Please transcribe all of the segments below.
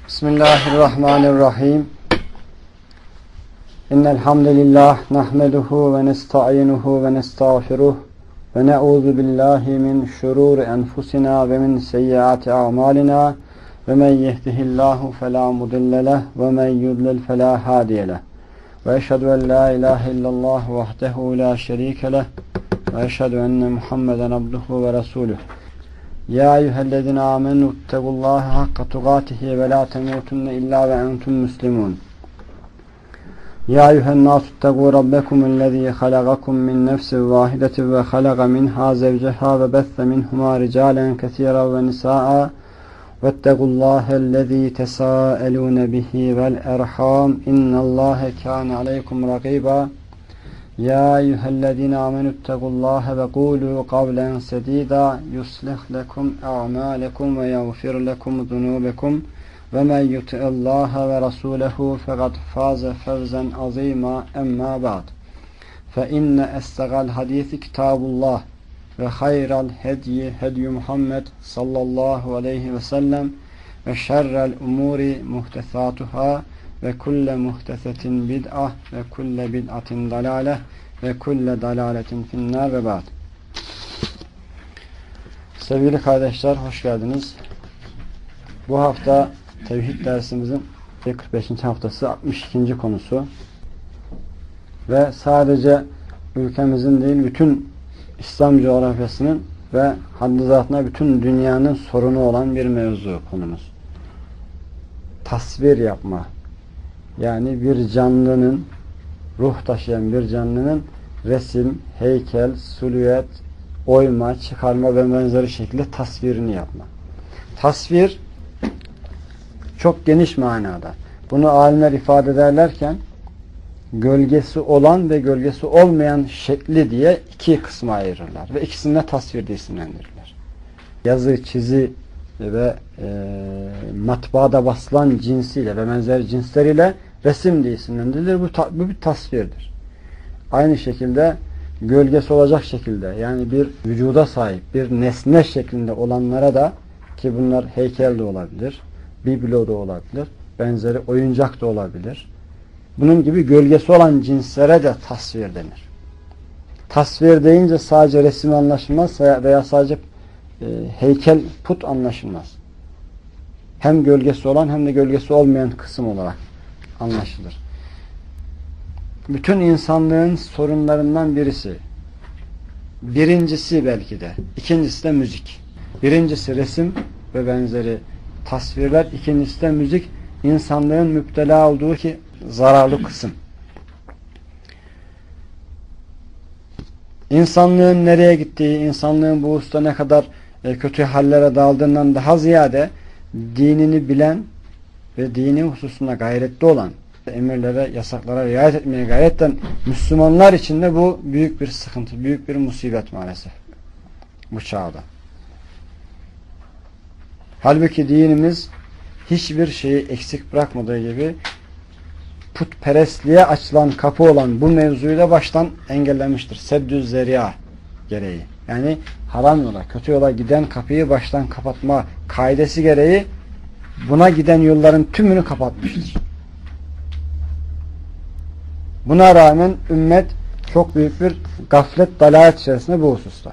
Bismillahirrahmanirrahim. İnnel hamdelellahi nahmeduhu ve nestainuhu ve nestağfiruh ve na'udzu billahi min şururi enfusina ve min seyyiati a'malina ve men yehdihillahu fela mudille leh ve men yudlil fela hadiye leh. Ve eşhedü en la ilahe illallah vahdehu la şerike leh ve eşhedü enne Muhammeden abduhu ve resuluh. Ya eyyühellezine amenu ettequllaha hakka tukatihi ve la temutunne illa ve entum muslimun. Ya eyyühennasu ettequ rabbekumellezî halagakum min nefsin vâhidetin ve halaga minhâ zevceha ve besse minhumâ ricâlen kesîran ve nisâ'a vettequllâhellezî tesâelûne bihi vel erhâm innallâhe kâne aleykum rakîbâ. Ya eyyühellezine amenü ettequllaha ve kûlû kavlen sedîdâ yuslih lekum a'mâlekum ve yagfir lekum zunûbekum ve men yuti'illâhe ve rasûlehu fekad fâze fevzen azîmâ emmâ ba'd. Fe inne estegal hadîsi kitâbullah ve hayral hedyi hedyu Muhammed sallallahu aleyhi ve sellem ve şerrel umûri muhtesâtuhâ ve kulle muhtesetin bid'ah ve kulle bid'atin dalale ve kulle dalaletin finnâr ve ba'd. Sevgili kardeşler, hoş geldiniz. Bu hafta tevhid dersimizin 45. haftası 62. konusu ve sadece ülkemizin değil bütün İslam coğrafyasının ve haddi zatına bütün dünyanın sorunu olan bir mevzu konumuz. Tasvir yapma. Yani bir canlının, ruh taşıyan bir canlının resim, heykel, silüet, oyma, çıkarma ve benzeri şekilde tasvirini yapma. Tasvir çok geniş manada. Bunu alimler ifade ederlerken gölgesi olan ve gölgesi olmayan şekli diye iki kısma ayırırlar. Ve ikisini de tasvir diye isimlendirirler. Yazı, çizi ve matbaada basılan cinsiyle ve benzeri cinsleriyle resim diye isimlendirilir. Bu bir tasvirdir. Aynı şekilde gölgesi olacak şekilde, yani bir vücuda sahip bir nesne şeklinde olanlara da, ki bunlar heykel de olabilir, biblo da olabilir, benzeri oyuncak da olabilir. Bunun gibi gölgesi olan cinslere de tasvir denir. Tasvir deyince sadece resim anlaşılmaz veya sadece heykel, put anlaşılmaz. Hem gölgesi olan hem de gölgesi olmayan kısım olarak anlaşılır. Bütün insanlığın sorunlarından birisi, birincisi belki de, ikincisi de müzik. Birincisi resim ve benzeri tasvirler, ikincisi de müzik, insanlığın müptela olduğu ki zararlı kısım. İnsanlığın nereye gittiği, insanlığın bu hususta ne kadar kötü hallere daldığından daha ziyade dinini bilen ve dini hususunda gayretli olan, emirlere, yasaklara riayet etmeye gayret eden Müslümanlar için de bu büyük bir sıkıntı, büyük bir musibet maalesef bu çağda. Halbuki dinimiz hiçbir şeyi eksik bırakmadığı gibi putperestliğe açılan kapı olan bu mevzuyu da baştan engellemiştir. Seddüz zeri'a gereği. Yani haram yola, kötü yola giden kapıyı baştan kapatma kaidesi gereği buna giden yolların tümünü kapatmıştır. Buna rağmen ümmet çok büyük bir gaflet, dalalet içerisinde bu hususta.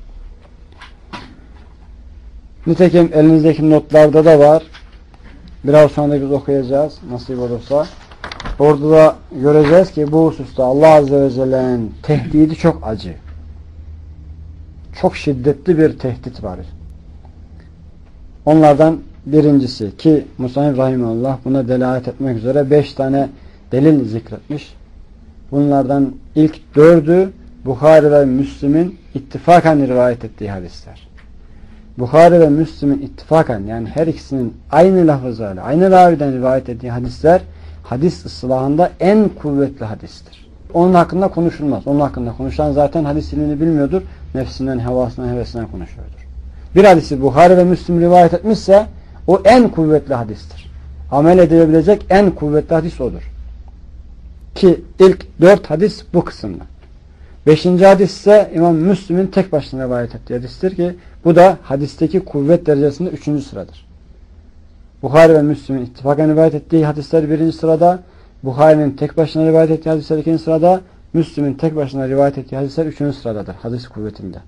Nitekim elinizdeki notlarda da var. Biraz sonra da biz okuyacağız nasip olursa. Orada da göreceğiz ki bu hususta Allah Azze ve Celle'nin tehdidi çok acı. Çok şiddetli bir tehdit var. Onlardan birincisi ki Musa'nın Rahimullah buna delalet etmek üzere 5 tane delil zikretmiş. Bunlardan ilk 4'ü Buhari ve Müslim'in ittifakan rivayet ettiği hadisler. Buhari ve Müslim'in ittifakan, yani her ikisinin aynı lafızlarla, aynı raviden rivayet ettiği hadisler hadis ıslahında en kuvvetli hadistir. Onun hakkında konuşulmaz. Onun hakkında konuşan zaten hadis ilmini bilmiyordur. Nefsinden, hevasından, hevesinden konuşuyordur. Bir hadisi Buhari ve Müslim rivayet etmişse o en kuvvetli hadistir. Amel edilebilecek en kuvvetli hadis odur. Ki ilk 4 hadis bu kısımda. 5. hadis ise İmam Müslim'in tek başına rivayet ettiği hadistir ki bu da hadisteki kuvvet derecesinde 3. sıradır. Buhari ve Müslim'in ittifaken rivayet ettiği hadisler birinci sırada, Buhari'nin tek başına rivayet ettiği hadisler ikinci sırada, Müslim'in tek başına rivayet ettiği hadisler üçüncü sıradadır. Hadis kuvvetinde.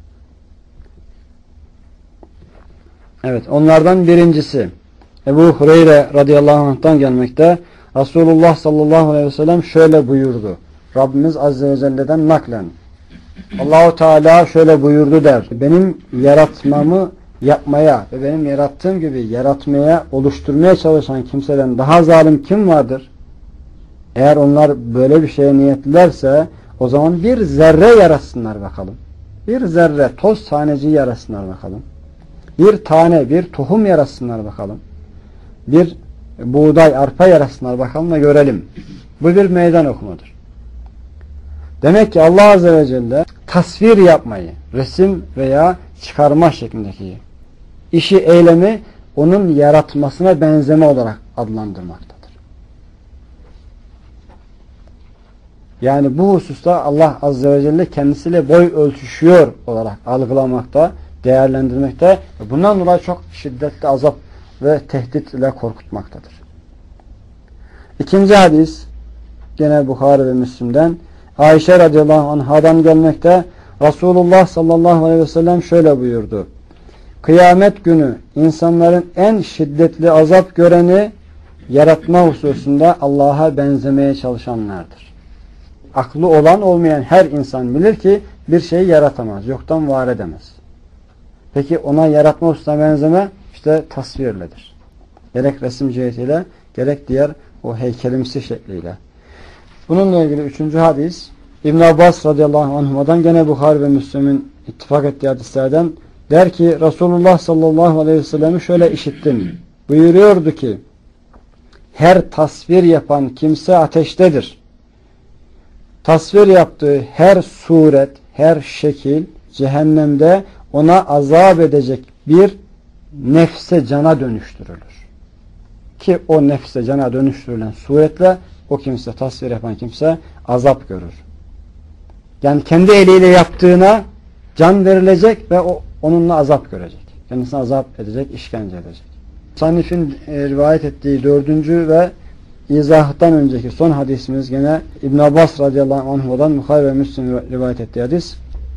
Evet, onlardan birincisi Ebu Hureyre radıyallahu anh'tan gelmekte. Resulullah sallallahu aleyhi ve sellem şöyle buyurdu. Rabbimiz azze ve celle'den naklen. Allahu Teala şöyle buyurdu der. Benim yaratmamı yapmaya ve benim yarattığım gibi yaratmaya, oluşturmaya çalışan kimseden daha zalim kim vardır? Eğer onlar böyle bir şeye niyetlilerse o zaman bir zerre yaratsınlar bakalım. Bir zerre, toz taneci yaratsınlar bakalım. Bir tane, bir tohum yaratsınlar bakalım. Bir buğday, arpa yaratsınlar bakalım da görelim. Bu bir meydan okumadır. Demek ki Allah Azze ve Celle tasvir yapmayı, resim veya çıkarma şeklindeki işi, eylemi onun yaratmasına benzeme olarak adlandırmaktadır. Yani bu hususta Allah Azze ve Celle kendisiyle boy ölçüşüyor olarak algılamakta, değerlendirmekte. Bundan dolayı çok şiddetli azap ve tehdit ile korkutmaktadır. İkinci hadis gene Buhari ve Müslim'den Ayşe radıyallahu anhadan gelmekte. Resulullah sallallahu aleyhi ve sellem şöyle buyurdu. Kıyamet günü insanların en şiddetli azap göreni yaratma hususunda Allah'a benzemeye çalışanlardır. Aklı olan olmayan her insan bilir ki bir şeyi yaratamaz, yoktan var edemez. Peki ona yaratma hususuna benzeme işte tasvirledir. Gerek resim cihetiyle, gerek diğer o heykelimsi şekliyle. Bununla ilgili üçüncü hadis İbn Abbas radıyallahu anhuma'dan gene Buhari ve Müslim'in ittifak ettiği hadislerden der ki Resulullah sallallahu aleyhi ve sellem'i şöyle işittim. Buyuruyordu ki her tasvir yapan kimse ateştedir. Tasvir yaptığı her suret, her şekil cehennemde ona azap edecek bir nefse cana dönüştürülür. Ki o nefse cana dönüştürülen suretle o kimse, tasvir yapan kimse azap görür. Yani kendi eliyle yaptığına can verilecek ve onunla azap görecek. Kendisine azap edecek, işkence edecek. Sanif'in rivayet ettiği dördüncü ve izahtan önceki son hadisimiz gene İbn Abbas radıyallahu anhu'dan Buhari ve Müslim rivayet ettiği hadis.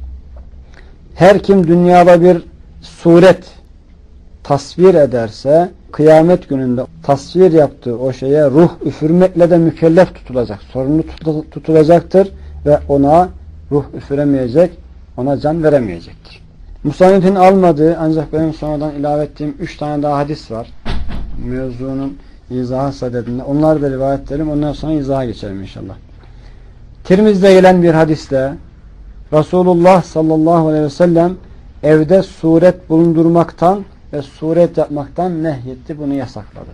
Her kim dünyada bir suret tasvir ederse kıyamet gününde tasvir yaptığı o şeye ruh üfürmekle de mükellef tutulacak. Sorumlu tutulacaktır ve ona ruh üfüremeyecek, ona can veremeyecektir. Musannif'in almadığı ancak benim sonradan ilave ettiğim 3 tane daha hadis var. Mevzunun izahı sadedinde. Onları da rivayet edelim. Ondan sonra izaha geçelim inşallah. Tirmiz'de gelen bir hadiste Resulullah sallallahu aleyhi ve sellem evde suret bulundurmaktan ve suret yapmaktan nehyetti. Bunu yasakladı.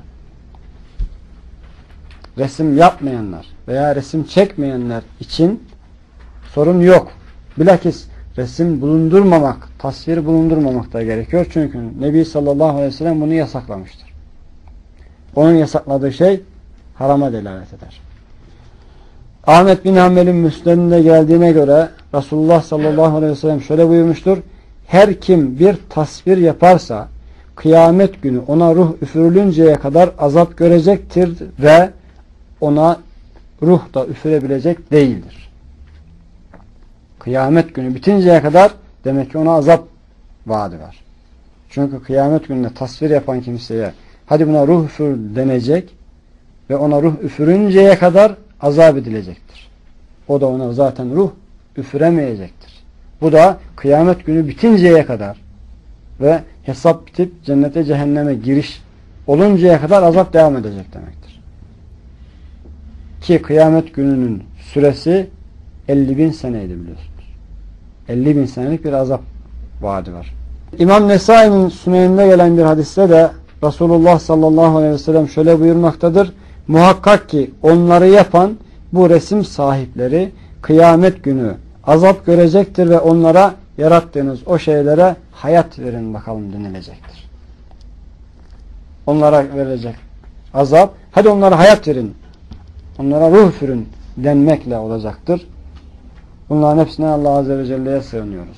Resim yapmayanlar veya resim çekmeyenler için sorun yok. Bilakis resim bulundurmamak, tasvir bulundurmamak da gerekiyor. Çünkü Nebi sallallahu aleyhi ve sellem bunu yasaklamıştır. Onun yasakladığı şey harama delalet eder. Ahmet bin Hanbel'in Müsned'inde geldiğine göre Resulullah sallallahu aleyhi ve sellem şöyle buyurmuştur. Her kim bir tasvir yaparsa kıyamet günü ona ruh üfürülünceye kadar azap görecektir ve ona ruh da üfürebilecek değildir. Kıyamet günü bitinceye kadar demek ki ona azap vaadi var. Çünkü kıyamet gününde tasvir yapan kimseye hadi buna ruh üfür denecek ve ona ruh üfürünceye kadar azap edilecektir. O da ona zaten ruh üfüremeyecektir. Bu da kıyamet günü bitinceye kadar ve hesap bitip cennete cehenneme giriş oluncaya kadar azap devam edecek demektir. Ki kıyamet gününün süresi 50.000 seneydi biliyorsunuz. 50.000 senelik bir azap vaadi var. İmam Nesai'nin Sünen'inde gelen bir hadiste de Resulullah sallallahu aleyhi ve sellem şöyle buyurmaktadır. Muhakkak ki onları yapan bu resim sahipleri kıyamet günü azap görecektir ve onlara yarattığınız o şeylere hayat verin bakalım denilecektir. Onlara verilecek azap, hadi onlara hayat verin, onlara ruh üfürün denmekle olacaktır. Bunların hepsine Allah Azze ve Celle'ye sığınıyoruz.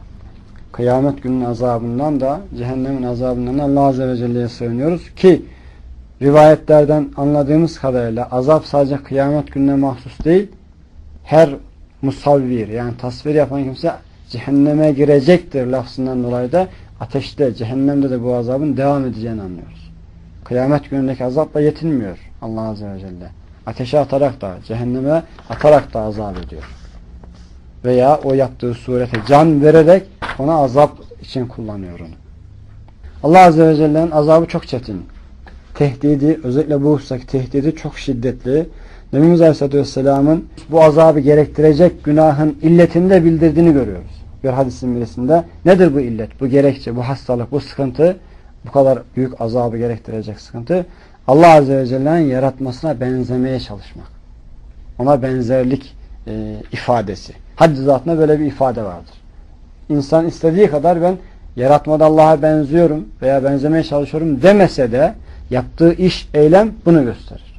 Kıyamet gününün azabından da cehennemin azabından da Allah Azze ve Celle'ye sığınıyoruz ki rivayetlerden anladığımız kadarıyla azap sadece kıyamet gününe mahsus değil, her musavvir yani tasvir yapan kimse cehenneme girecektir lafzından dolayı da ateşte, cehennemde de bu azabın devam edeceğini anlıyoruz. Kıyamet günündeki azapla yetinmiyor Allah Azze ve Celle. Ateşe atarak da, cehenneme atarak da azap ediyor. Veya o yaptığı surete can vererek ona azap için kullanıyor onu. Allah Azze ve Celle'nin azabı çok çetin. Tehdidi, özellikle bu husustaki tehdidi çok şiddetli. Nebimiz Aleyhisselatü Vesselam'ın bu azabı gerektirecek günahın illetini de bildirdiğini görüyoruz. Bir hadisin birisinde. Nedir bu illet, bu gerekçe, bu hastalık, bu sıkıntı, bu kadar büyük azabı gerektirecek sıkıntı? Allah Azze ve Celle'nin yaratmasına benzemeye çalışmak. Ona benzerlik ifadesi. Haddi zatında böyle bir ifade vardır. İnsan istediği kadar ben yaratmada Allah'a benziyorum veya benzemeye çalışıyorum demese de yaptığı iş, eylem bunu gösterir.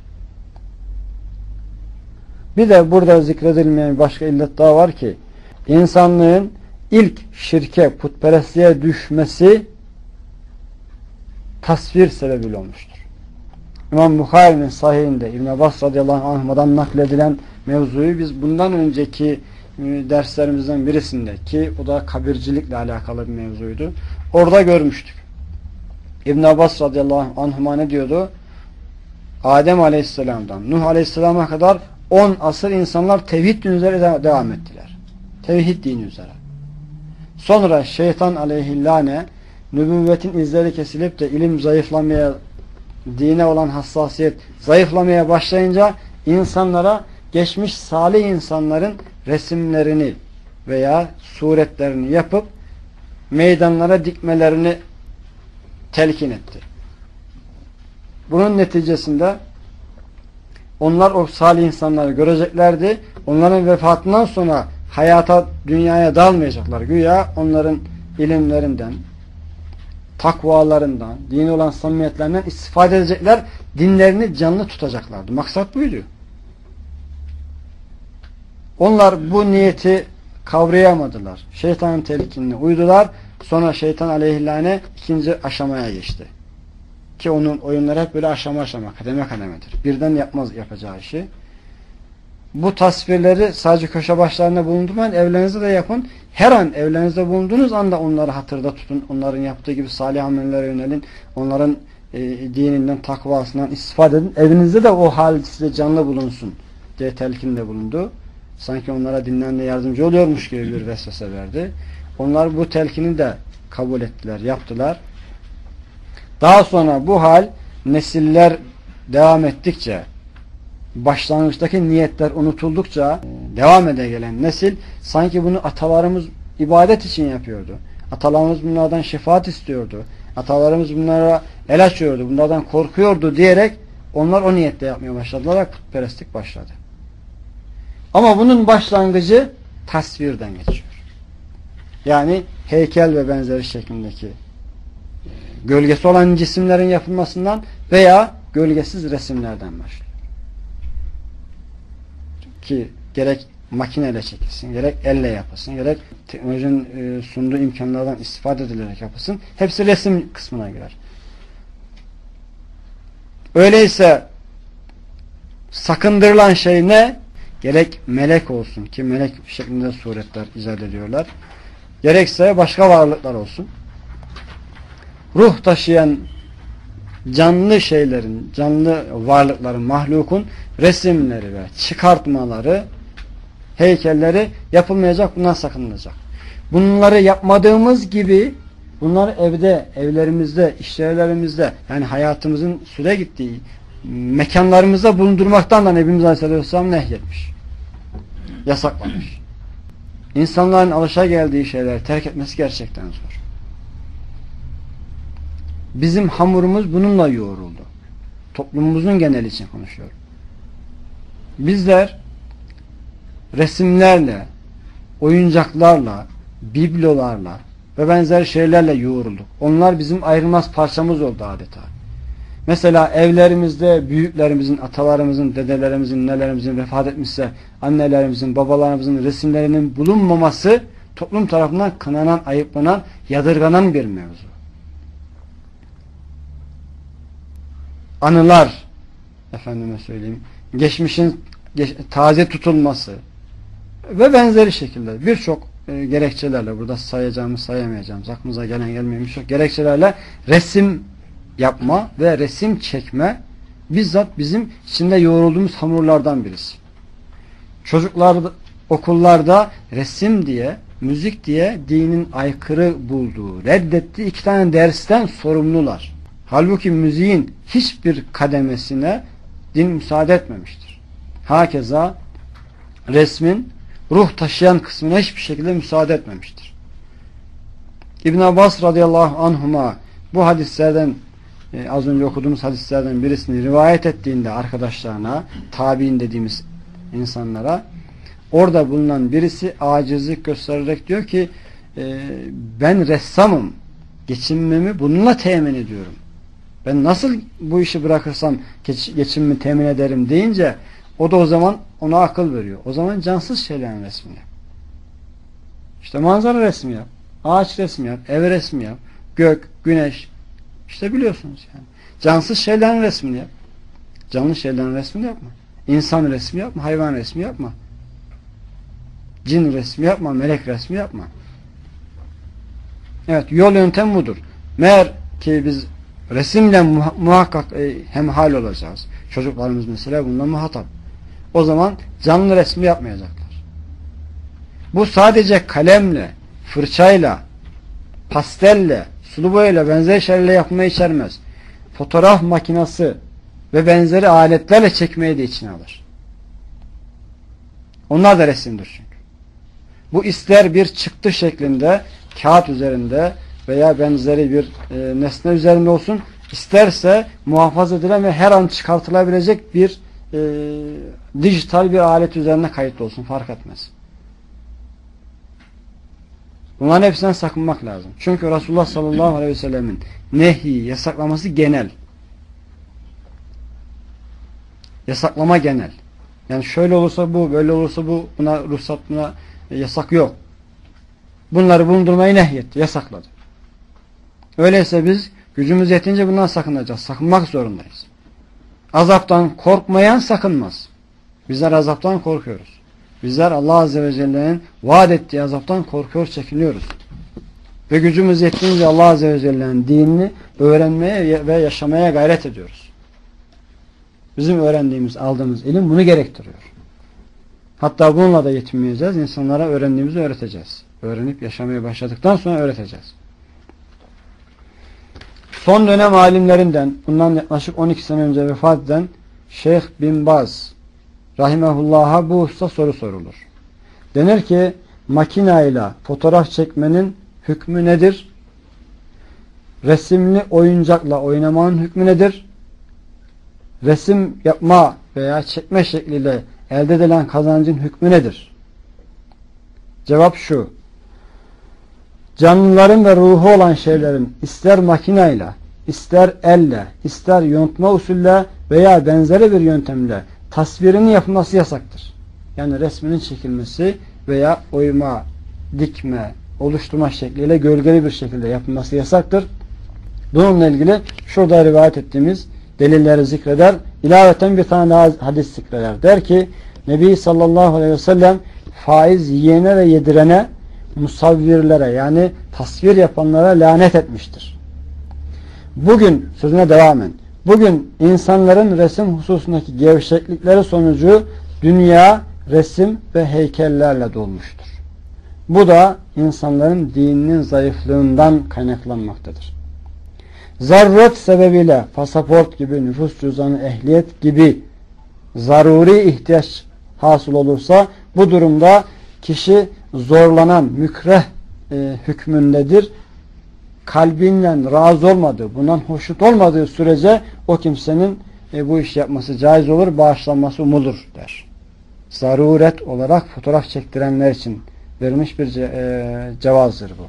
Bir de burada zikredilmeyen başka illet daha var ki insanlığın ilk şirke, putperestliğe düşmesi tasvir sebebiyle olmuştur. İmam Bukhari'nin sahihinde İbn Abbas radıyallahu anh'dan nakledilen mevzuyu biz bundan önceki derslerimizden birisinde ki o da kabircilikle alakalı bir mevzuydu. Orada görmüştük. İbn Abbas radıyallahu anh'ma ne diyordu? Adem aleyhisselamdan Nuh aleyhisselama kadar 10 asır insanlar tevhid dini üzere devam ettiler. Tevhid dini üzere. Sonra şeytan aleyhillâne nübüvvetin izleri kesilip de ilim zayıflamaya, dine olan hassasiyet zayıflamaya başlayınca insanlara geçmiş salih insanların resimlerini veya suretlerini yapıp meydanlara dikmelerini telkin etti. Bunun neticesinde onlar o salih insanları göreceklerdi. Onların vefatından sonra hayata, dünyaya dalmayacaklar. Güya onların ilimlerinden, takvalarından, dini olan samimiyetlerinden istifade edecekler. Dinlerini canlı tutacaklardı. Maksat buydu. Onlar bu niyeti kavrayamadılar. Şeytanın telkinine uydular. Sonra şeytan aleyhillâne ikinci aşamaya geçti. Ki onun oyunları hep böyle aşama aşama, kademe kademedir. Birden yapmaz yapacağı işi. Bu tasvirleri sadece köşe başlarında bulundurmayın, evlerinizde de yapın. Her an evlerinizde bulunduğunuz anda onları hatırda tutun. Onların yaptığı gibi salih amellere yönelin. Onların dininden, takvasından istifade edin. Evinizde de o hal size canlı bulunsun diye telkinde bulundu. Sanki onlara dinlenme yardımcı oluyormuş gibi bir vesvese verdi. Onlar bu telkini de kabul ettiler, yaptılar. Daha sonra bu hal nesiller devam ettikçe, başlangıçtaki niyetler unutuldukça devam ede gelen nesil sanki bunu atalarımız ibadet için yapıyordu. Atalarımız bunlardan şefaat istiyordu. Atalarımız bunlara el açıyordu. Bunlardan korkuyordu diyerek onlar o niyette yapmaya başladılar. Putperestlik başladı. Ama bunun başlangıcı tasvirden geçiyor. Yani heykel ve benzeri şeklindeki gölgesi olan cisimlerin yapılmasından veya gölgesiz resimlerden başlıyor. Ki gerek makineyle çekilsin, gerek elle yapılsın, gerek teknolojinin sunduğu imkanlardan istifade edilerek yapılsın. Hepsi resim kısmına girer. Öyleyse sakındırılan şey ne? Gerek melek olsun ki melek şeklinde suretler icat ediyorlar. Gerekse başka varlıklar olsun. Ruh taşıyan canlı şeylerin, canlı varlıkların, mahlukun resimleri ve çıkartmaları, heykelleri yapılmayacak, bundan sakınılacak. Bunları yapmadığımız gibi bunları evde, evlerimizde, işyerlerimizde yani hayatımızın süre gittiği mekanlarımızda bulundurmaktan da Nebimiz Aleyhisselam nehyetmiş. Yasaklamış. İnsanların alışageldiği şeyleri terk etmesi gerçekten zor. Bizim hamurumuz bununla yoğruldu. Toplumumuzun geneli için konuşuyorum. Bizler resimlerle, oyuncaklarla, biblolarla ve benzer şeylerle yoğrulduk. Onlar bizim ayrılmaz parçamız oldu adeta. Mesela evlerimizde büyüklerimizin, atalarımızın, dedelerimizin, nelerimizin vefat etmişse annelerimizin, babalarımızın resimlerinin bulunmaması toplum tarafından kınanan, ayıplanan, yadırganan bir mevzu. anılar, efendime söyleyeyim, geçmişin taze tutulması ve benzeri şekilde birçok gerekçelerle, burada sayacağımız sayamayacağımız, aklımıza gelen gelmeyen birçok gerekçelerle resim yapma ve resim çekme bizzat bizim içinde yoğrulduğumuz hamurlardan birisi. Çocuklar okullarda resim diye, müzik diye dinin aykırı bulduğu, reddettiği 2 tane dersten sorumlular. Halbuki müziğin hiçbir kademesine din müsaade etmemiştir. Hakeza resmin ruh taşıyan kısmına hiçbir şekilde müsaade etmemiştir. İbn Abbas radıyallahu anhuma bu hadislerden, az önce okuduğumuz hadislerden birisini rivayet ettiğinde arkadaşlarına, tabi'in dediğimiz insanlara, orada bulunan birisi acizlik göstererek diyor ki ben ressamım, geçimimi bununla temin ediyorum. Ben nasıl bu işi bırakırsam geçimimi temin ederim deyince o da o zaman ona akıl veriyor. O zaman cansız şeylerin resmini yap. İşte manzara resmi yap, ağaç resmi yap, ev resmi yap, gök, güneş, işte biliyorsunuz yani. Cansız şeylerin resmini yap. Canlı şeylerin resmini yapma. İnsan resmi yapma, hayvan resmi yapma. Cin resmi yapma, melek resmi yapma. Evet, yol yöntem budur. Meğer ki biz resimle muhakkak hemhal olacağız. Çocuklarımız mesela bundan muhatap. O zaman canlı resmi yapmayacaklar. Bu sadece kalemle, fırçayla, pastelle, sulu boyayla, benzer şeylerle yapmayı içermez. Fotoğraf makinesi ve benzeri aletlerle çekmeyi de içine alır. Onlar da resimdir çünkü. Bu ister bir çıktı şeklinde, kağıt üzerinde veya benzeri bir nesne üzerinde olsun, isterse muhafaza edilen ve her an çıkartılabilecek bir dijital bir alet üzerine kayıtlı olsun, fark etmez. Bunların hepsinden sakınmak lazım. Çünkü Resulullah sallallahu aleyhi ve sellemin nehi, yasaklaması genel. Yasaklama genel. Yani şöyle olursa bu, böyle olursa bu, buna ruhsat, buna yasak yok. Bunları bulundurmayı nehyetti, yasakladı. Öyleyse biz gücümüz yetince bundan sakınacağız. Sakınmak zorundayız. Azaptan korkmayan sakınmaz. Bizler azaptan korkuyoruz. Bizler Allah Azze ve Celle'nin vaat ettiği azaptan korkuyor, çekiniyoruz. Ve gücümüz yettiğince Allah Azze ve Celle'nin dinini öğrenmeye ve yaşamaya gayret ediyoruz. Bizim öğrendiğimiz, aldığımız ilim bunu gerektiriyor. Hatta bununla da yetinmeyeceğiz. İnsanlara öğrendiğimizi öğreteceğiz. Öğrenip yaşamaya başladıktan sonra öğreteceğiz. Son dönem alimlerinden, bundan yaklaşık 12 sene önce vefat eden Şeyh Bin Baz rahimehullah'a bu hususta soru sorulur. Denir ki makinayla fotoğraf çekmenin hükmü nedir? Resimli oyuncakla oynamanın hükmü nedir? Resim yapma veya çekme şekliyle elde edilen kazancın hükmü nedir? Cevap şu: canlıların ve ruhu olan şeylerin ister makinayla, ister elle, ister yontma usulle veya benzeri bir yöntemle tasvirinin yapılması yasaktır. Yani resminin çekilmesi veya oyma, dikme, oluşturma şekliyle gölgeli bir şekilde yapılması yasaktır. Bununla ilgili şurada rivayet ettiğimiz delilleri zikreder. İlaveten bir tane daha hadis zikreder. Der ki Nebi sallallahu aleyhi ve sellem faiz yiyene ve yedirene, musavvirlere yani tasvir yapanlara lanet etmiştir. Bugün sözüne devamen, bugün insanların resim hususundaki gevşeklikleri sonucu dünya resim ve heykellerle dolmuştur. Bu da insanların dininin zayıflığından kaynaklanmaktadır. Zaruret sebebiyle pasaport gibi, nüfus cüzdanı, ehliyet gibi zaruri ihtiyaç hasıl olursa bu durumda kişi zorlanan mükreh hükmündedir. Kalbinden razı olmadığı, bundan hoşnut olmadığı sürece o kimsenin bu iş yapması caiz olur, bağışlanması umulur der. Zaruret olarak fotoğraf çektirenler için verilmiş bir cevazdır bu.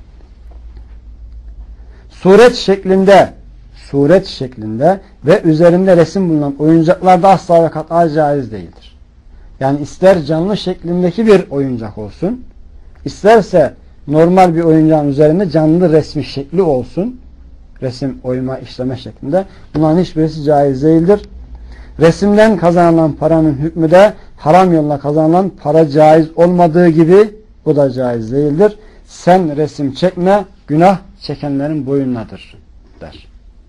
Suret şeklinde ve üzerinde resim bulunan oyuncaklarda asla ve kat'a caiz değildir. Yani ister canlı şeklindeki bir oyuncak olsun, isterse normal bir oyuncağın üzerinde canlı resmi şekli olsun, Resim, oyma, işleme şeklinde. Bunların hiçbirisi caiz değildir. Resimden kazanılan paranın hükmü de haram yolla kazanılan para caiz olmadığı gibi bu da caiz değildir. Sen resim çekme, günah çekenlerin boyundadır der.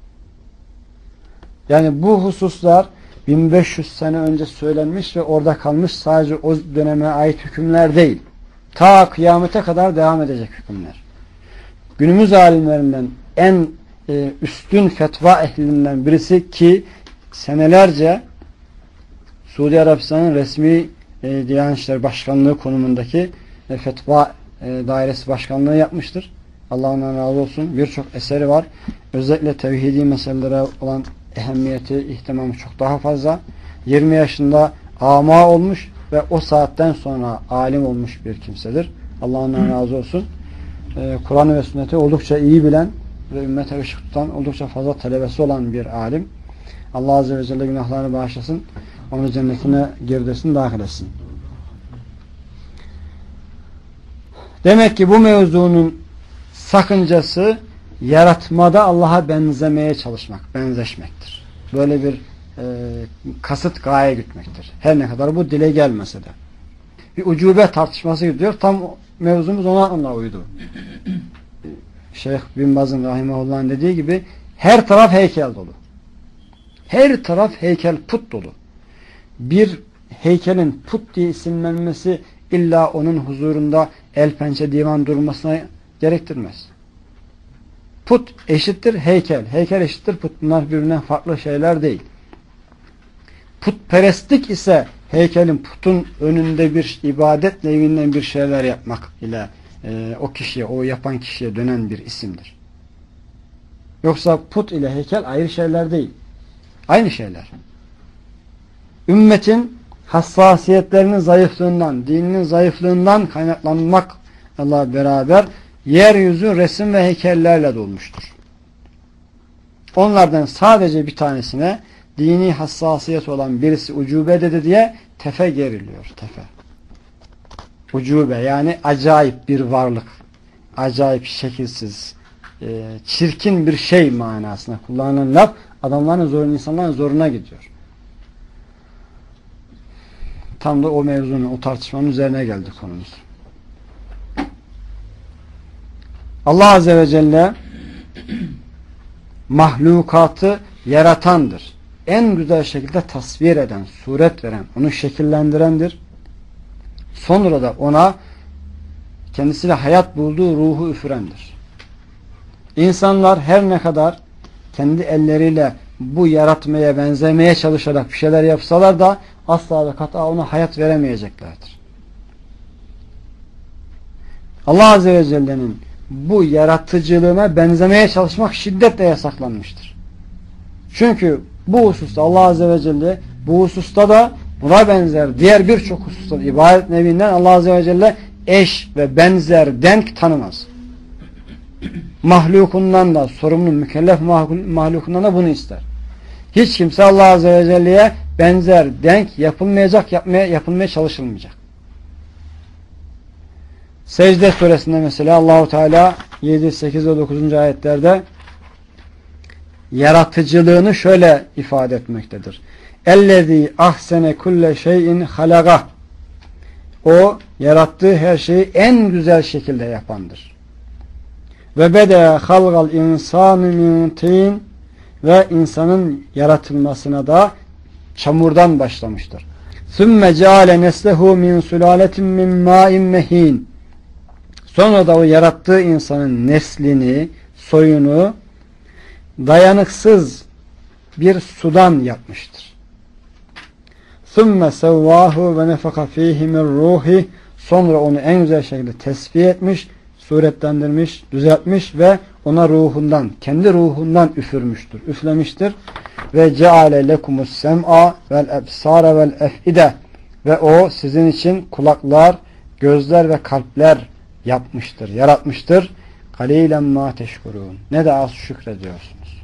Yani bu hususlar 1500 sene önce söylenmiş ve orada kalmış, sadece o döneme ait hükümler değil. Ta kıyamete kadar devam edecek hükümler. Günümüz alimlerinden en üstün fetva ehlinden birisi ki senelerce Suudi Arabistan'ın resmi Diyanet İşleri Başkanlığı konumundaki fetva dairesi başkanlığı yapmıştır. Allah ondan razı olsun. Birçok eseri var. Özellikle tevhidi meselelere olan ehemmiyeti, ihtimamı çok daha fazla. 20 yaşında ama olmuş ve o saatten sonra alim olmuş bir kimsedir. Allah ondan razı olsun. Kur'an ve sünneti oldukça iyi bilen ve ümmete ışık tutan, oldukça fazla talebesi olan bir alim. Allah Azze ve Celle günahlarını bağışlasın. Onu cennetine girdirsin, dahil etsin. Demek ki bu mevzunun sakıncası yaratmada Allah'a benzemeye çalışmak, benzeşmektir. Böyle bir kasıt, gaye gütmektir. Her ne kadar bu dile gelmese de. Bir ucube tartışması gidiyor. Tam mevzumuz ona uydu. Şeyh Bin Baz'ın rahimehullah'ın dediği gibi her taraf heykel dolu. Her taraf heykel, put dolu. Bir heykelin put diye isimlenmesi illa onun huzurunda el pençe divan durmasına gerektirmez. Put eşittir heykel. Heykel eşittir put. Bunlar birbirinden farklı şeyler değil. Putperestlik ise heykelin, putun önünde bir ibadet nevinden bir şeyler yapmak ile o kişiye, o yapan kişiye dönen bir isimdir. Yoksa put ile heykel ayrı şeyler değil. Aynı şeyler. Ümmetin hassasiyetlerinin zayıflığından, dininin zayıflığından kaynaklanmakla beraber yeryüzü resim ve heykellerle dolmuştur. Onlardan sadece bir tanesine dini hassasiyet olan birisi ucube dedi diye tefe geriliyor. Tefe. Ucube yani acayip bir varlık. Acayip, şekilsiz, çirkin bir şey manasına kullanılan laf adamların zoruna, insanların zoruna gidiyor. Tam da o mevzunun, o tartışmanın üzerine geldi konumuz. Allah Azze ve Celle mahlukatı yaratandır. En güzel şekilde tasvir eden, suret veren, onu şekillendirendir. Sonra da ona kendisiyle hayat bulduğu ruhu üfürendir. İnsanlar her ne kadar kendi elleriyle bu yaratmaya, benzemeye çalışarak bir şeyler yapsalar da asla ve kata ona hayat veremeyeceklerdir. Allah Azze ve Celle'nin bu yaratıcılığına benzemeye çalışmak şiddetle yasaklanmıştır. Çünkü bu hususta Allah Azze ve Celle bu hususta da buna benzer diğer birçok hususta ibadet nevinden Allah Azze ve Celle eş ve benzer denk tanımaz. Mahlukundan da sorumlu mükellef mahlukundan da bunu ister. Hiç kimse Allah Azze ve Celle'ye benzer denk yapılmayacak, yapılmaya çalışılmayacak. Secde suresinde mesela Allahu Teala 7, 8 ve 9. ayetlerde yaratıcılığını şöyle ifade etmektedir. Ellezî ahsene kulle şeyin halagah. O yarattığı her şeyi en güzel şekilde yapandır. Ve bede halgal insanı min tin. Ve insanın yaratılmasına da çamurdan başlamıştır. Sümme ceale neslehu min sulaletin min ma'in mehin. Sonra da o yarattığı insanın neslini, soyunu dayanıksız bir sudan yapmıştır. Sümme sevvahu ve nefeka fihi min ruhi. Sonra onu en güzel şekilde tesbih etmiş, suretlendirmiş, düzeltmiş ve ona ruhundan, kendi ruhundan üfürmüştür, üflemiştir. Ve ceale lekumus sem'a vel ebsara vel ef'ide. Ve o sizin için kulaklar, gözler ve kalpler yapmıştır, yaratmıştır. Kalilen ma teşkurun. Ne de az şükrediyorsunuz.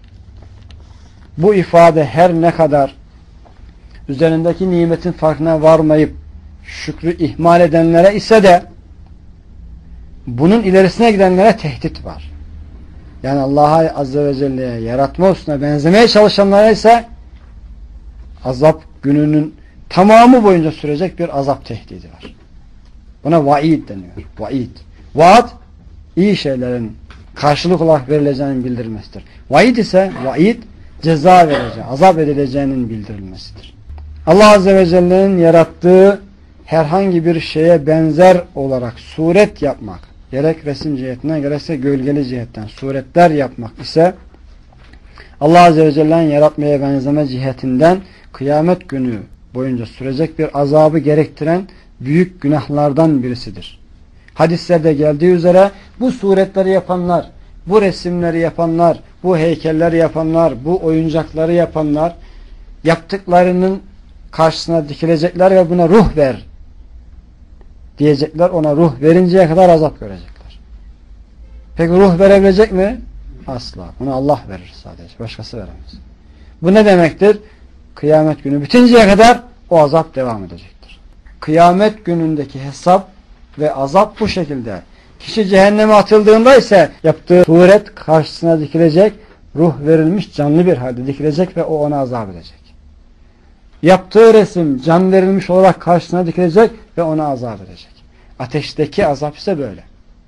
Bu ifade her ne kadar üzerindeki nimetin farkına varmayıp şükrü ihmal edenlere ise de bunun ilerisine gidenlere tehdit var. Yani Allah'a Azze ve Celle'ye yaratma hususuna benzemeye çalışanlara ise azap gününün tamamı boyunca sürecek bir azap tehdidi var. Buna vaid deniyor. Vaid. Vaad iyi şeylerin karşılık olarak verileceğinin bildirilmesidir. Vaid ise ceza vereceği, azap edileceğinin bildirilmesidir. Allah Azze ve Celle'nin yarattığı herhangi bir şeye benzer olarak suret yapmak, gerek resim cihetinden gerekse gölgeli cihetten suretler yapmak ise Allah Azze ve Celle'nin yaratmaya benzeme cihetinden kıyamet günü boyunca sürecek bir azabı gerektiren büyük günahlardan birisidir. Hadislerde geldiği üzere bu suretleri yapanlar, bu resimleri yapanlar, bu heykelleri yapanlar, bu oyuncakları yapanlar yaptıklarının karşısına dikilecekler ve buna ruh ver diyecekler. Ona ruh verinceye kadar azap görecekler. Peki ruh verebilecek mi? Asla. Bunu Allah verir sadece. Başkası veremez. Bu ne demektir? Kıyamet günü bitinceye kadar o azap devam edecektir. Kıyamet günündeki hesap ve azap bu şekilde. Kişi cehenneme atıldığında ise yaptığı suret karşısına dikilecek, ruh verilmiş canlı bir halde dikilecek ve o ona azap edecek. Yaptığı resim can verilmiş olarak karşısına dikilecek ve ona azap edecek. Ateşteki azap ise böyle.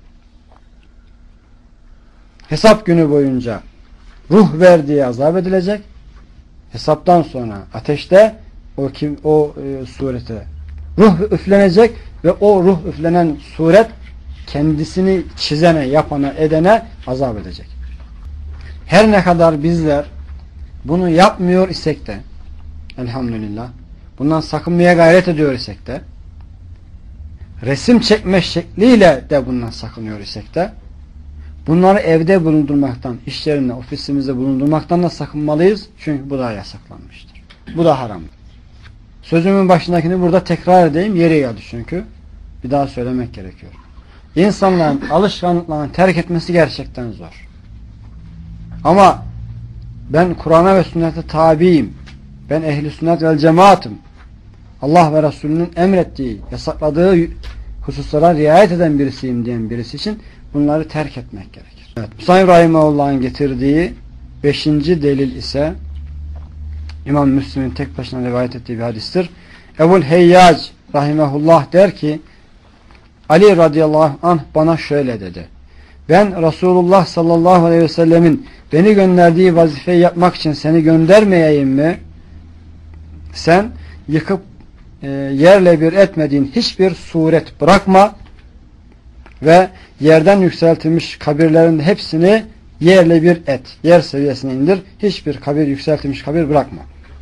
Hesap günü boyunca ruh verdiği azap edilecek. Hesaptan sonra ateşte o surete ruh üflenecek ve o ruh üflenen suret kendisini çizene, yapana, edene azap edecek. Her ne kadar bizler bunu yapmıyor isek de elhamdülillah bundan sakınmaya gayret ediyor isek de resim çekme şekliyle de bundan sakınıyor isek de bunları evde bulundurmaktan, iş yerinde, ofisimizde bulundurmaktan da sakınmalıyız. Çünkü bu da yasaklanmıştır. Bu da haramdır. Sözümün başındakini burada tekrar edeyim. Yeri geldi çünkü. Bir daha söylemek gerekiyor. İnsanların alışkanlıklarını terk etmesi gerçekten zor. Ama ben Kur'an'a ve sünnete tabiyim. Ben ehli sünnet vel cemaatım. Allah ve Resulünün emrettiği, yasakladığı hususlara riayet eden birisiyim diyen birisi için bunları terk etmek gerekir. Evet, Müsa'nın Rahimahullah'ın getirdiği 5. delil ise İmam Müslim'in tek başına rivayet ettiği bir hadistir. Ebul Heyyac Rahimahullah der ki Ali radıyallahu anh bana şöyle dedi. Ben Resulullah sallallahu aleyhi ve sellemin beni gönderdiği vazifeyi yapmak için seni göndermeyeyim mi? Sen yıkıp yerle bir etmediğin hiçbir suret bırakma ve yerden yükseltilmiş kabirlerin hepsini yerle bir et. Yer seviyesine indir. Hiçbir kabir, yükseltilmiş kabir bırakma.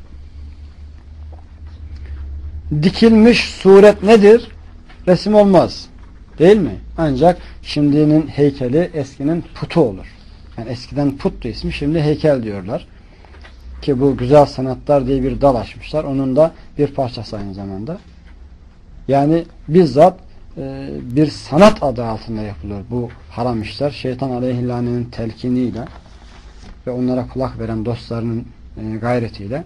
Dikilmiş suret nedir? Resim olmaz. Değil mi? Ancak şimdinin heykeli eskinin putu olur. Yani eskiden puttu ismi, şimdi heykel diyorlar. Ki bu güzel sanatlar diye bir dal açmışlar. Onun da bir parçası aynı zamanda. Yani bizzat bir sanat adı altında yapılıyor bu haram işler. Şeytan aleyhillane'nin telkiniyle ve onlara kulak veren dostlarının gayretiyle.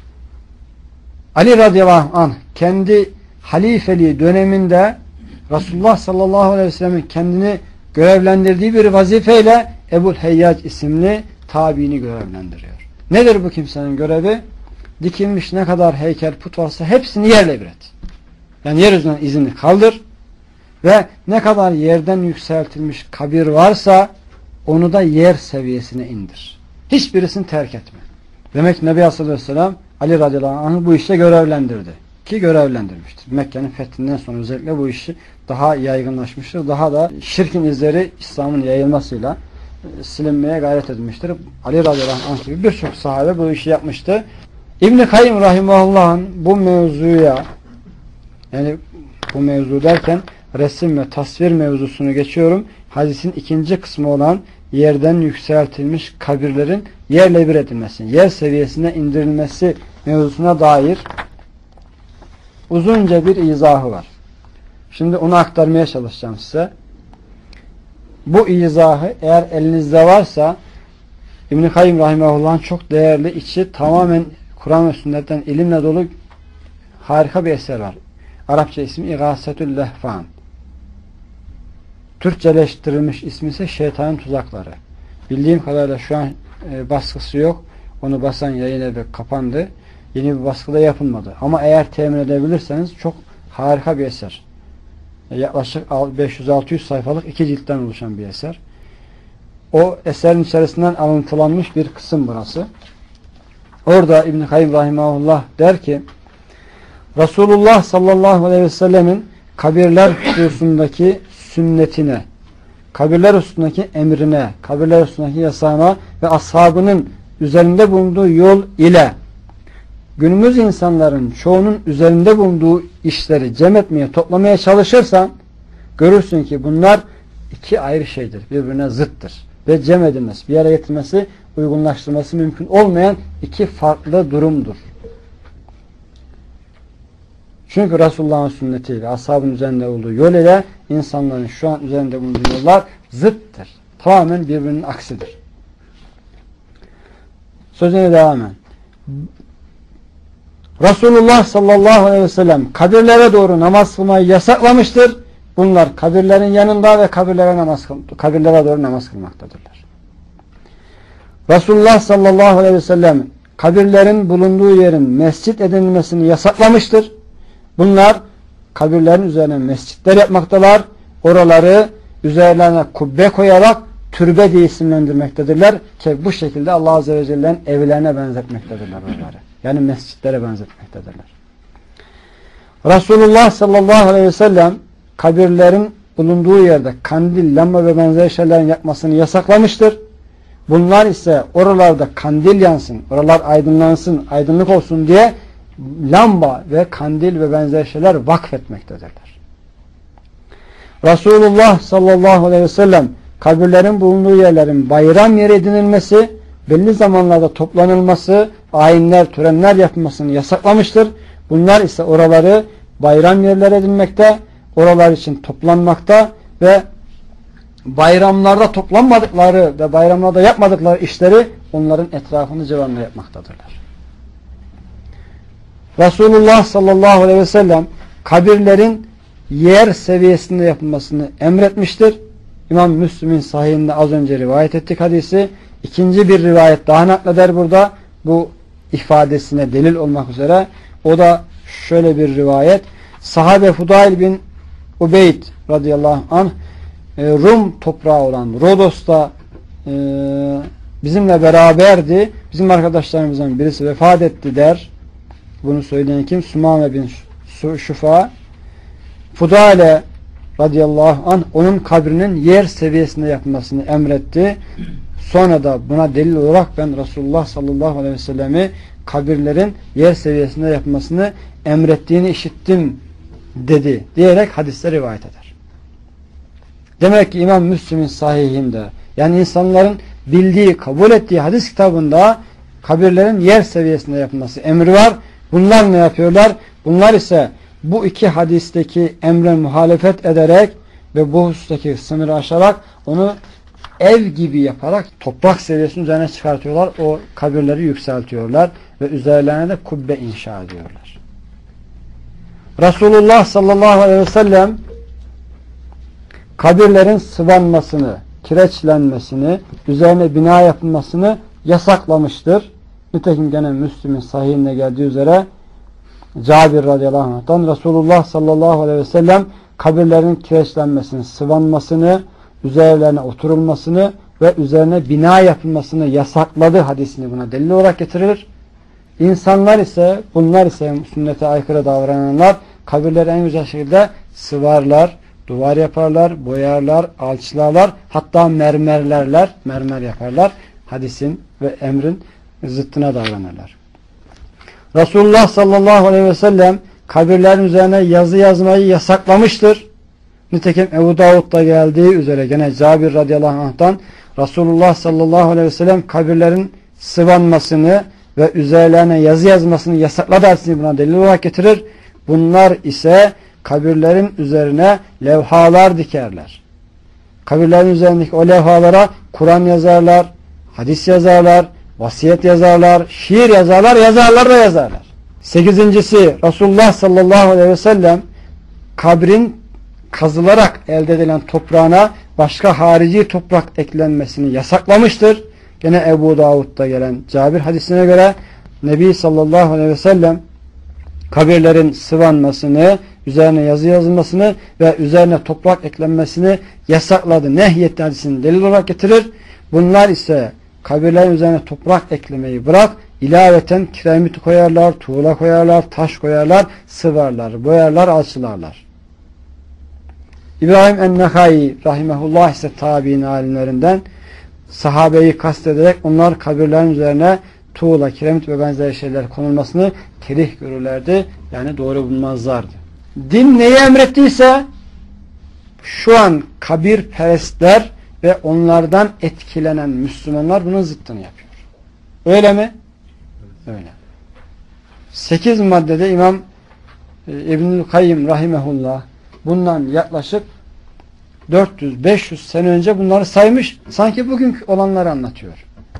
Ali radıyallahu anh kendi halifeliği döneminde Resulullah sallallahu aleyhi ve sellem'in kendini görevlendirdiği bir vazifeyle Ebul Heyyac isimli tabiini görevlendiriyor. Nedir bu kimsenin görevi? Dikilmiş ne kadar heykel put varsa hepsini yerle bir et. Yani yeryüzünden izini kaldır ve ne kadar yerden yükseltilmiş kabir varsa onu da yer seviyesine indir. Hiçbirisini terk etme. Demek ki Nebi Aleyhisselam Ali radıyallahu anh'ı bu işle görevlendirdi. Ki görevlendirmiştir. Mekke'nin fethinden sonra özellikle bu işi daha yaygınlaşmıştır. Daha da şirkin izleri İslam'ın yayılmasıyla silinmeye gayret edilmiştir. Ali radıyallahu anh gibi birçok sahabe bu işi yapmıştı. İbn-i Kayyim rahimahullah'ın bu mevzuya, yani bu mevzu derken resim ve tasvir mevzusunu geçiyorum. Hadisin ikinci kısmı olan yerden yükseltilmiş kabirlerin yerle bir edilmesi, yer seviyesine indirilmesi mevzusuna dair uzunca bir izahı var. Şimdi onu aktarmaya çalışacağım size. Bu izahı eğer elinizde varsa İbn-i Kayyim rahimahullah'ın çok değerli, içi tamamen Kur'an ve sünnetten ilimle dolu harika bir eser var. Arapça ismi İgâsetül Lehfân. Türkçeleştirilmiş ismi ise Şeytanın Tuzakları. Bildiğim kadarıyla şu an baskısı yok. Onu basan yayın evi kapandı. Yeni bir baskı da yapılmadı. Ama eğer temin edebilirseniz çok harika bir eser. Yaklaşık 500-600 sayfalık 2 ciltten oluşan bir eser. O eserin içerisinden alıntılanmış bir kısım burası. Orada İbn-i Kayyim Rahimahullah der ki, Resulullah sallallahu aleyhi ve sellemin kabirler hususundaki sünnetine, kabirler hususundaki emrine, kabirler hususundaki yasağına ve ashabının üzerinde bulunduğu yol ile günümüz insanların çoğunun üzerinde bulunduğu işleri cem etmeye, toplamaya çalışırsan görürsün ki bunlar iki ayrı şeydir. Birbirine zıttır. Ve cem edilmesi, bir araya getirmesi, uygunlaştırması mümkün olmayan iki farklı durumdur. Çünkü Resulullah'ın sünneti ve ashabın üzerinde olduğu yol ile insanların şu an üzerinde bulunduğu yollar zıttır. Tamamen birbirinin aksidir. Sözüne devamen. Resulullah sallallahu aleyhi ve sellem kabirlere doğru namaz kılmayı yasaklamıştır. Bunlar kabirlerin yanında ve kabirlere doğru namaz kılmaktadırlar. Resulullah sallallahu aleyhi ve sellem kabirlerin bulunduğu yerin mescit edilmesini yasaklamıştır. Bunlar kabirlerin üzerine mescitler yapmaktalar. Oraları üzerlerine kubbe koyarak türbe diye isimlendirmektedirler ki bu şekilde Allah Azze ve Celle'nin evlerine benzetmektedirler oraları. Yani mescitlere benzetmektedirler. Resulullah sallallahu aleyhi ve sellem kabirlerin bulunduğu yerde kandil, lamba ve benzeri şeylerin yakmasını yasaklamıştır. Bunlar ise oralarda kandil yansın, oralar aydınlansın, aydınlık olsun diye lamba ve kandil ve benzeri şeyler vakfetmektedirler. Resulullah sallallahu aleyhi ve sellem kabirlerin bulunduğu yerlerin bayram yeri edinilmesi, belli zamanlarda toplanılması, ayinler, törenler yapılmasını yasaklamıştır. Bunlar ise oraları bayram yerleri edinmekte, oralar için toplanmakta ve bayramlarda toplanmadıkları ve bayramlarda yapmadıkları işleri onların etrafını civarında yapmaktadırlar. Resulullah sallallahu aleyhi ve sellem kabirlerin yer seviyesinde yapılmasını emretmiştir. İmam Müslim'in sahihinde az önce rivayet ettik hadisi. İkinci bir rivayet daha nakleder burada. Bu ifadesine delil olmak üzere. O da şöyle bir rivayet. Sahabe Fudayl bin Ubeyd radıyallahu anh Rum toprağı olan Rodos'ta bizimle beraberdi. Bizim arkadaşlarımızdan birisi vefat etti der. Bunu söyleyen kim? Sumame bin Şufa. Fudale radıyallahu anh onun kabrinin yer seviyesinde yapılmasını emretti. Sonra da buna delil olarak ben Resulullah sallallahu aleyhi ve sellemi kabirlerin yer seviyesinde yapılmasını emrettiğini işittim dedi diyerek hadiste rivayet eder. Demek ki İmam Müslim'in sahihinde, yani insanların bildiği, kabul ettiği hadis kitabında kabirlerin yer seviyesinde yapılması emri var. Bunlar ne yapıyorlar? Bunlar ise bu iki hadisteki emre muhalefet ederek ve bu husustaki sınırı aşarak onu ev gibi yaparak toprak seviyesinin üzerine çıkartıyorlar. O kabirleri yükseltiyorlar ve üzerlerine de kubbe inşa ediyorlar. Resulullah sallallahu aleyhi ve sellem kabirlerin sıvanmasını, kireçlenmesini, üzerine bina yapılmasını yasaklamıştır. Nitekim gene Müslim'in sahihinde geldiği üzere Cabir radıyallahu anh'tan Resulullah sallallahu aleyhi ve sellem kabirlerin kireçlenmesini, sıvanmasını, üzerlerine oturulmasını ve üzerine bina yapılmasını yasakladı hadisini buna delil olarak getirilir. İnsanlar ise, bunlar ise sünnete aykırı davrananlar kabirleri en güzel şekilde sıvarlar, duvar yaparlar, boyarlar, alçılarlar, hatta mermer yaparlar. Hadisin ve emrin zıttına davranırlar. Resulullah sallallahu aleyhi ve sellem kabirlerin üzerine yazı yazmayı yasaklamıştır. Nitekim Ebu Davud'da geldiği üzere gene Cabir radıyallahu anh'tan Resulullah sallallahu aleyhi ve sellem kabirlerin sıvanmasını ve üzerlerine yazı yazmasını yasakladı hadisini buna delil olarak getirir. Bunlar ise kabirlerin üzerine levhalar dikerler. Kabirlerin üzerindeki o levhalara Kur'an yazarlar, hadis yazarlar, vasiyet yazarlar, şiir yazarlar, yazarlar da yazarlar. Sekizincisi, Resulullah sallallahu aleyhi ve sellem kabrin kazılarak elde edilen toprağına başka harici toprak eklenmesini yasaklamıştır. Gene Ebu Davud'da gelen Cabir hadisine göre Nebi sallallahu aleyhi ve sellem kabirlerin sıvanmasını, üzerine yazı yazılmasını ve üzerine toprak eklenmesini yasakladı. Nehyetti hadisini delil olarak getirir. Bunlar ise kabirlerin üzerine toprak eklemeyi bırak, ilaveten kiremit koyarlar, tuğla koyarlar, taş koyarlar, sıvarlar, boyarlar, alçılarlar. İbrahim en-Nehai rahimehullah ise tabi'in alimlerinden, sahabeyi kastederek onlar kabirlerin üzerine tuğla, kiremit ve benzeri şeyler konulmasını kerih görürlerdi. Yani doğru bulmazlardı. Din neyi emrettiyse şu an kabirperestler ve onlardan etkilenen Müslümanlar bunun zıttını yapıyor. Öyle mi? Öyle. 8 maddede İmam İbnül Kayyim rahimehullah bundan yaklaşık 400-500 sene önce bunları saymış. Sanki bugünkü olanları anlatıyor.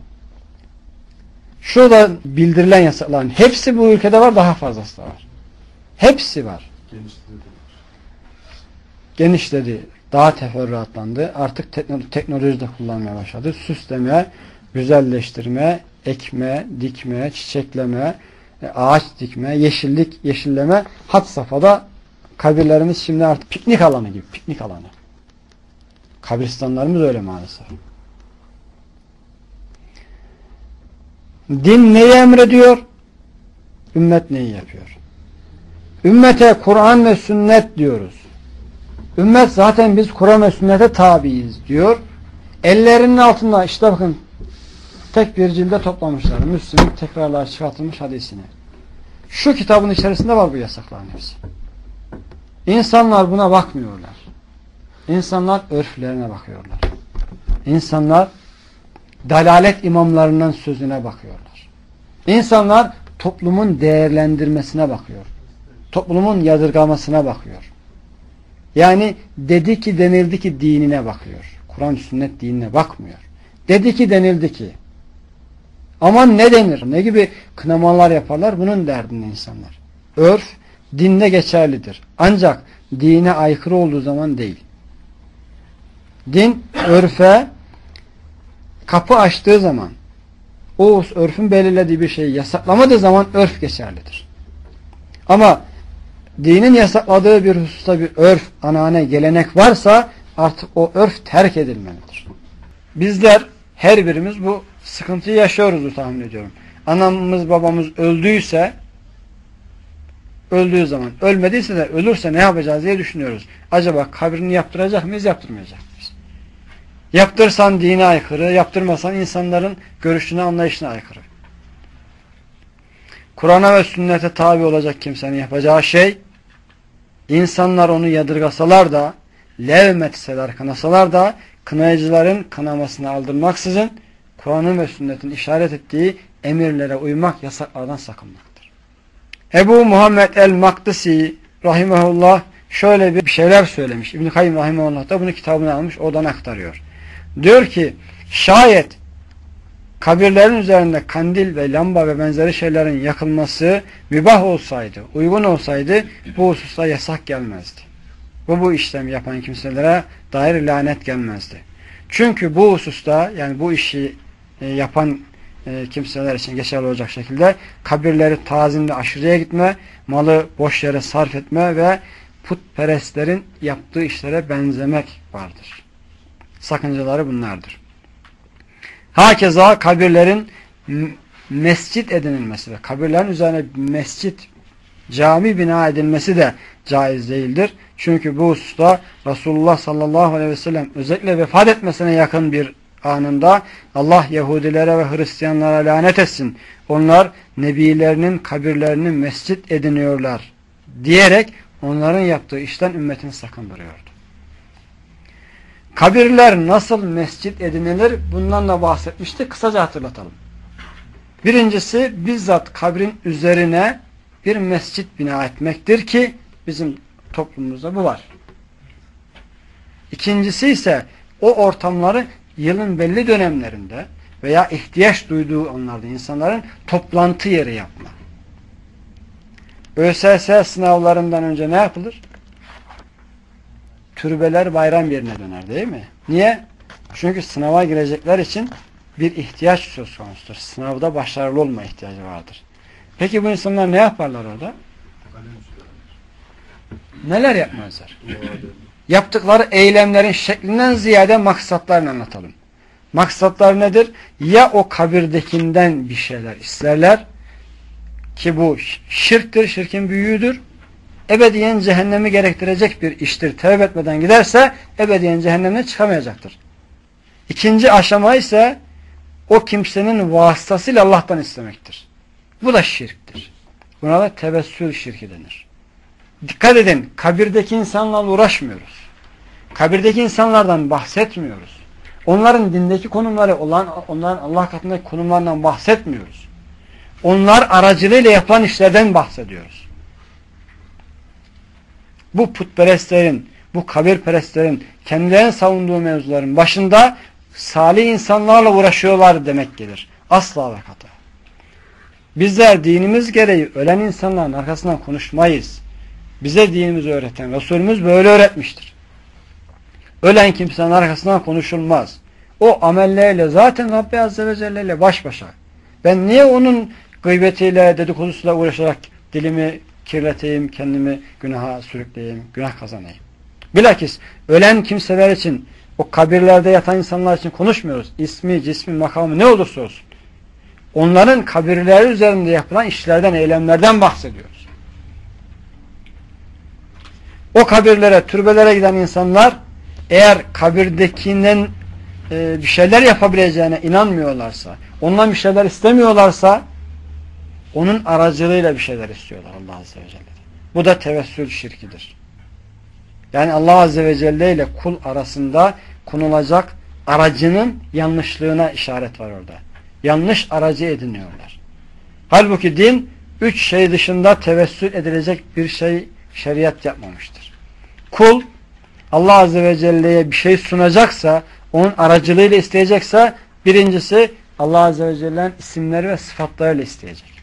Şurada bildirilen yasakların hepsi bu ülkede var, daha fazlası da var. Hepsi var. Genişledi. Daha teferruatlandı. Artık teknoloji de kullanmaya başladı. Süsleme, güzelleştirme, ekme, dikme, çiçekleme, ağaç dikme, yeşillik, yeşilleme had safhada kabirlerimiz şimdi artık piknik alanı gibi. Piknik alanı. Kabristanlarımız öyle maalesef. Din neyi emrediyor? Ümmet neyi yapıyor? Ümmete Kur'an ve sünnet diyoruz. Ümmet zaten biz Kur'an ve sünnete tabiiz diyor. Ellerinin altında işte bakın tek bir cilde toplamışlar. Müslüm tekrarlar çıkartılmış hadisini. Şu kitabın içerisinde var bu yasakların hepsi. İnsanlar buna bakmıyorlar. İnsanlar örflerine bakıyorlar. İnsanlar dalalet imamlarının sözüne bakıyorlar. İnsanlar toplumun değerlendirmesine bakıyor. Toplumun yadırgamasına bakıyor. Yani dedi ki denildi ki dinine bakıyor. Kur'an sünnet dinine bakmıyor. Dedi ki denildi ki. Aman ne denir? Ne gibi kınamalar yaparlar? Bunun derdinde insanlar. Örf dinde geçerlidir. Ancak dine aykırı olduğu zaman değil. Din örfe kapı açtığı zaman o örfün belirlediği bir şeyi yasaklamadığı zaman örf geçerlidir. Ama dinin yasakladığı bir hususta bir örf, anane, gelenek varsa artık o örf terk edilmelidir. Bizler her birimiz bu sıkıntıyı yaşıyoruz tahmin ediyorum. Anamız babamız öldüğü zaman, ölmediyse de ölürse ne yapacağız diye düşünüyoruz. Acaba kabrini yaptıracak mıyız, yaptırmayacak mıyız? Yaptırsan dine aykırı, yaptırmasan insanların görüşüne, anlayışına aykırı. Kur'an'a ve sünnete tabi olacak kimsenin yapacağı şey, insanlar onu yadırgasalar da, levmetseler, kınasalar da, kınayıcıların kınamasını aldırmaksızın, Kur'an'ın ve sünnetin işaret ettiği emirlere uymak, yasaklardan sakınmaktır. Ebu Muhammed el-Makdisi rahimehullah şöyle bir şeyler söylemiş. İbn-i Kayyim rahimehullah da bunu kitabına almış, oradan aktarıyor. Diyor ki, şayet kabirlerin üzerinde kandil ve lamba ve benzeri şeylerin yakılması mübah olsaydı, uygun olsaydı bu hususta yasak gelmezdi. Bu işlemi yapan kimselere dair lanet gelmezdi. Çünkü bu hususta yani bu işi yapan kimseler için geçerli olacak şekilde kabirleri tazimde aşırıya gitme, malı boş yere sarf etme ve putperestlerin yaptığı işlere benzemek vardır. Sakıncaları bunlardır. Hakeza kabirlerin mescit edinilmesi ve kabirlerin üzerine mescit, cami bina edilmesi de caiz değildir. Çünkü bu hususta Resulullah sallallahu aleyhi ve sellem özellikle vefat etmesine yakın bir anında Allah Yahudilere ve Hristiyanlara lanet etsin. Onlar nebilerinin kabirlerini mescit ediniyorlar diyerek onların yaptığı işten ümmetini sakındırıyordu. Kabirler nasıl mescit edinilir? Bundan da bahsetmiştik. Kısaca hatırlatalım. Birincisi bizzat kabrin üzerine bir mescit bina etmektir ki bizim toplumumuzda bu var. İkincisi ise o ortamları yılın belli dönemlerinde veya ihtiyaç duyduğu anlarda insanların toplantı yeri yapma. ÖSS sınavlarından önce ne yapılır? türbeler bayram yerine döner değil mi? Niye? Çünkü sınava girecekler için bir ihtiyaç söz konusudur. Sınavda başarılı olma ihtiyacı vardır. Peki bu insanlar ne yaparlar orada? Neler yapmazlar? Yaptıkları eylemlerin şeklinden ziyade maksatlarını anlatalım. Maksatlar nedir? Ya o kabirdekinden bir şeyler isterler ki bu şirktir, şirkin büyüğüdür. Ebediyen cehennemi gerektirecek bir iştir. Tevbe etmeden giderse ebediyen cehennemden çıkamayacaktır. İkinci aşama ise o kimsenin vasıtasıyla Allah'tan istemektir. Bu da şirktir. Buna da tevessül şirki denir. Dikkat edin, kabirdeki insanlarla uğraşmıyoruz. Kabirdeki insanlardan bahsetmiyoruz. Onların dindeki konumları, onların Allah katındaki konumlarından bahsetmiyoruz. Onlar aracılığıyla yapılan işlerden bahsediyoruz. Bu putperestlerin, bu kabirperestlerin kendilerinin savunduğu mevzuların başında salih insanlarla uğraşıyorlar demek gelir. Asla ve kata. Bizler dinimiz gereği ölen insanların arkasından konuşmayız. Bize dinimizi öğreten Resulümüz böyle öğretmiştir. Ölen kimsenin arkasından konuşulmaz. O amelleriyle zaten Rabbi Azze ve Celle ile baş başa. Ben niye onun gıybetiyle, dedikodusuyla uğraşarak dilimi kirleteyim, kendimi günaha sürükleyeyim, günah kazanayım. Bilakis ölen kimseler için, o kabirlerde yatan insanlar için konuşmuyoruz. İsmi, cismi, makamı ne olursa olsun. Onların kabirleri üzerinde yapılan işlerden, eylemlerden bahsediyoruz. O kabirlere, türbelere giden insanlar eğer kabirdekinden bir şeyler yapabileceğine inanmıyorlarsa, ondan bir şeyler istemiyorlarsa onun aracılığıyla bir şeyler istiyorlar Allah Azze ve Celle. Bu da tevessül şirkidir. Yani Allah Azze ve Celle ile kul arasında konulacak aracının yanlışlığına işaret var orada. Yanlış aracı ediniyorlar. Halbuki din 3 şey dışında tevessül edilecek bir şey şeriat yapmamıştır. Kul Allah Azze ve Celle'ye bir şey sunacaksa, onun aracılığıyla isteyecekse, birincisi Allah Azze ve Celle'nin isimleri ve sıfatlarıyla isteyecek.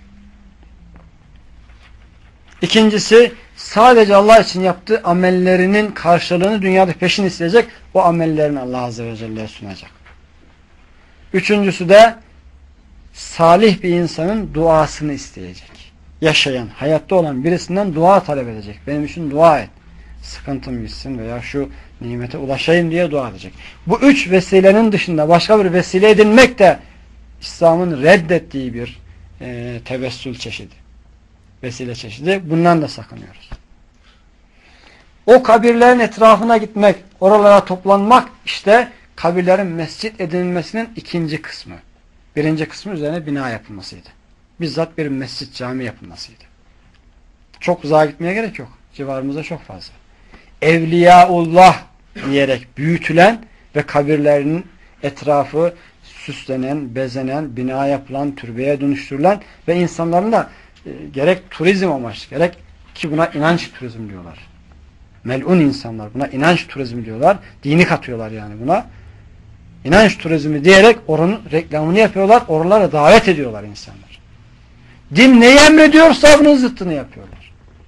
İkincisi sadece Allah için yaptığı amellerinin karşılığını dünyada peşin isteyecek, o amellerini Allah Azze ve Celle'ye sunacak. Üçüncüsü de salih bir insanın duasını isteyecek. Yaşayan, hayatta olan birisinden dua talep edecek. Benim için dua et. Sıkıntım gitsin veya şu nimete ulaşayım diye dua edecek. Bu 3 vesilenin dışında başka bir vesile edinmek de İslam'ın reddettiği bir tevessül çeşidi. Vesile çeşidi. Bundan da sakınıyoruz. O kabirlerin etrafına gitmek, oralara toplanmak işte kabirlerin mescit edinilmesinin ikinci kısmı. Birinci kısmı üzerine bina yapılmasıydı. Bizzat bir mescit, cami yapılmasıydı. Çok uzağa gitmeye gerek yok. Civarımızda çok fazla. Evliyaullah diyerek büyütülen ve kabirlerinin etrafı süslenen, bezenen, bina yapılan, türbeye dönüştürülen ve insanların da gerek turizm amaçlı, gerek ki buna inanç turizm diyorlar. Melun insanlar. Buna inanç turizmi diyorlar. Dini katıyorlar yani buna. İnanç turizmi diyerek oranın reklamını yapıyorlar. Oralara davet ediyorlar insanlar. Din neyi emrediyorsa bunun zıttını yapıyorlar.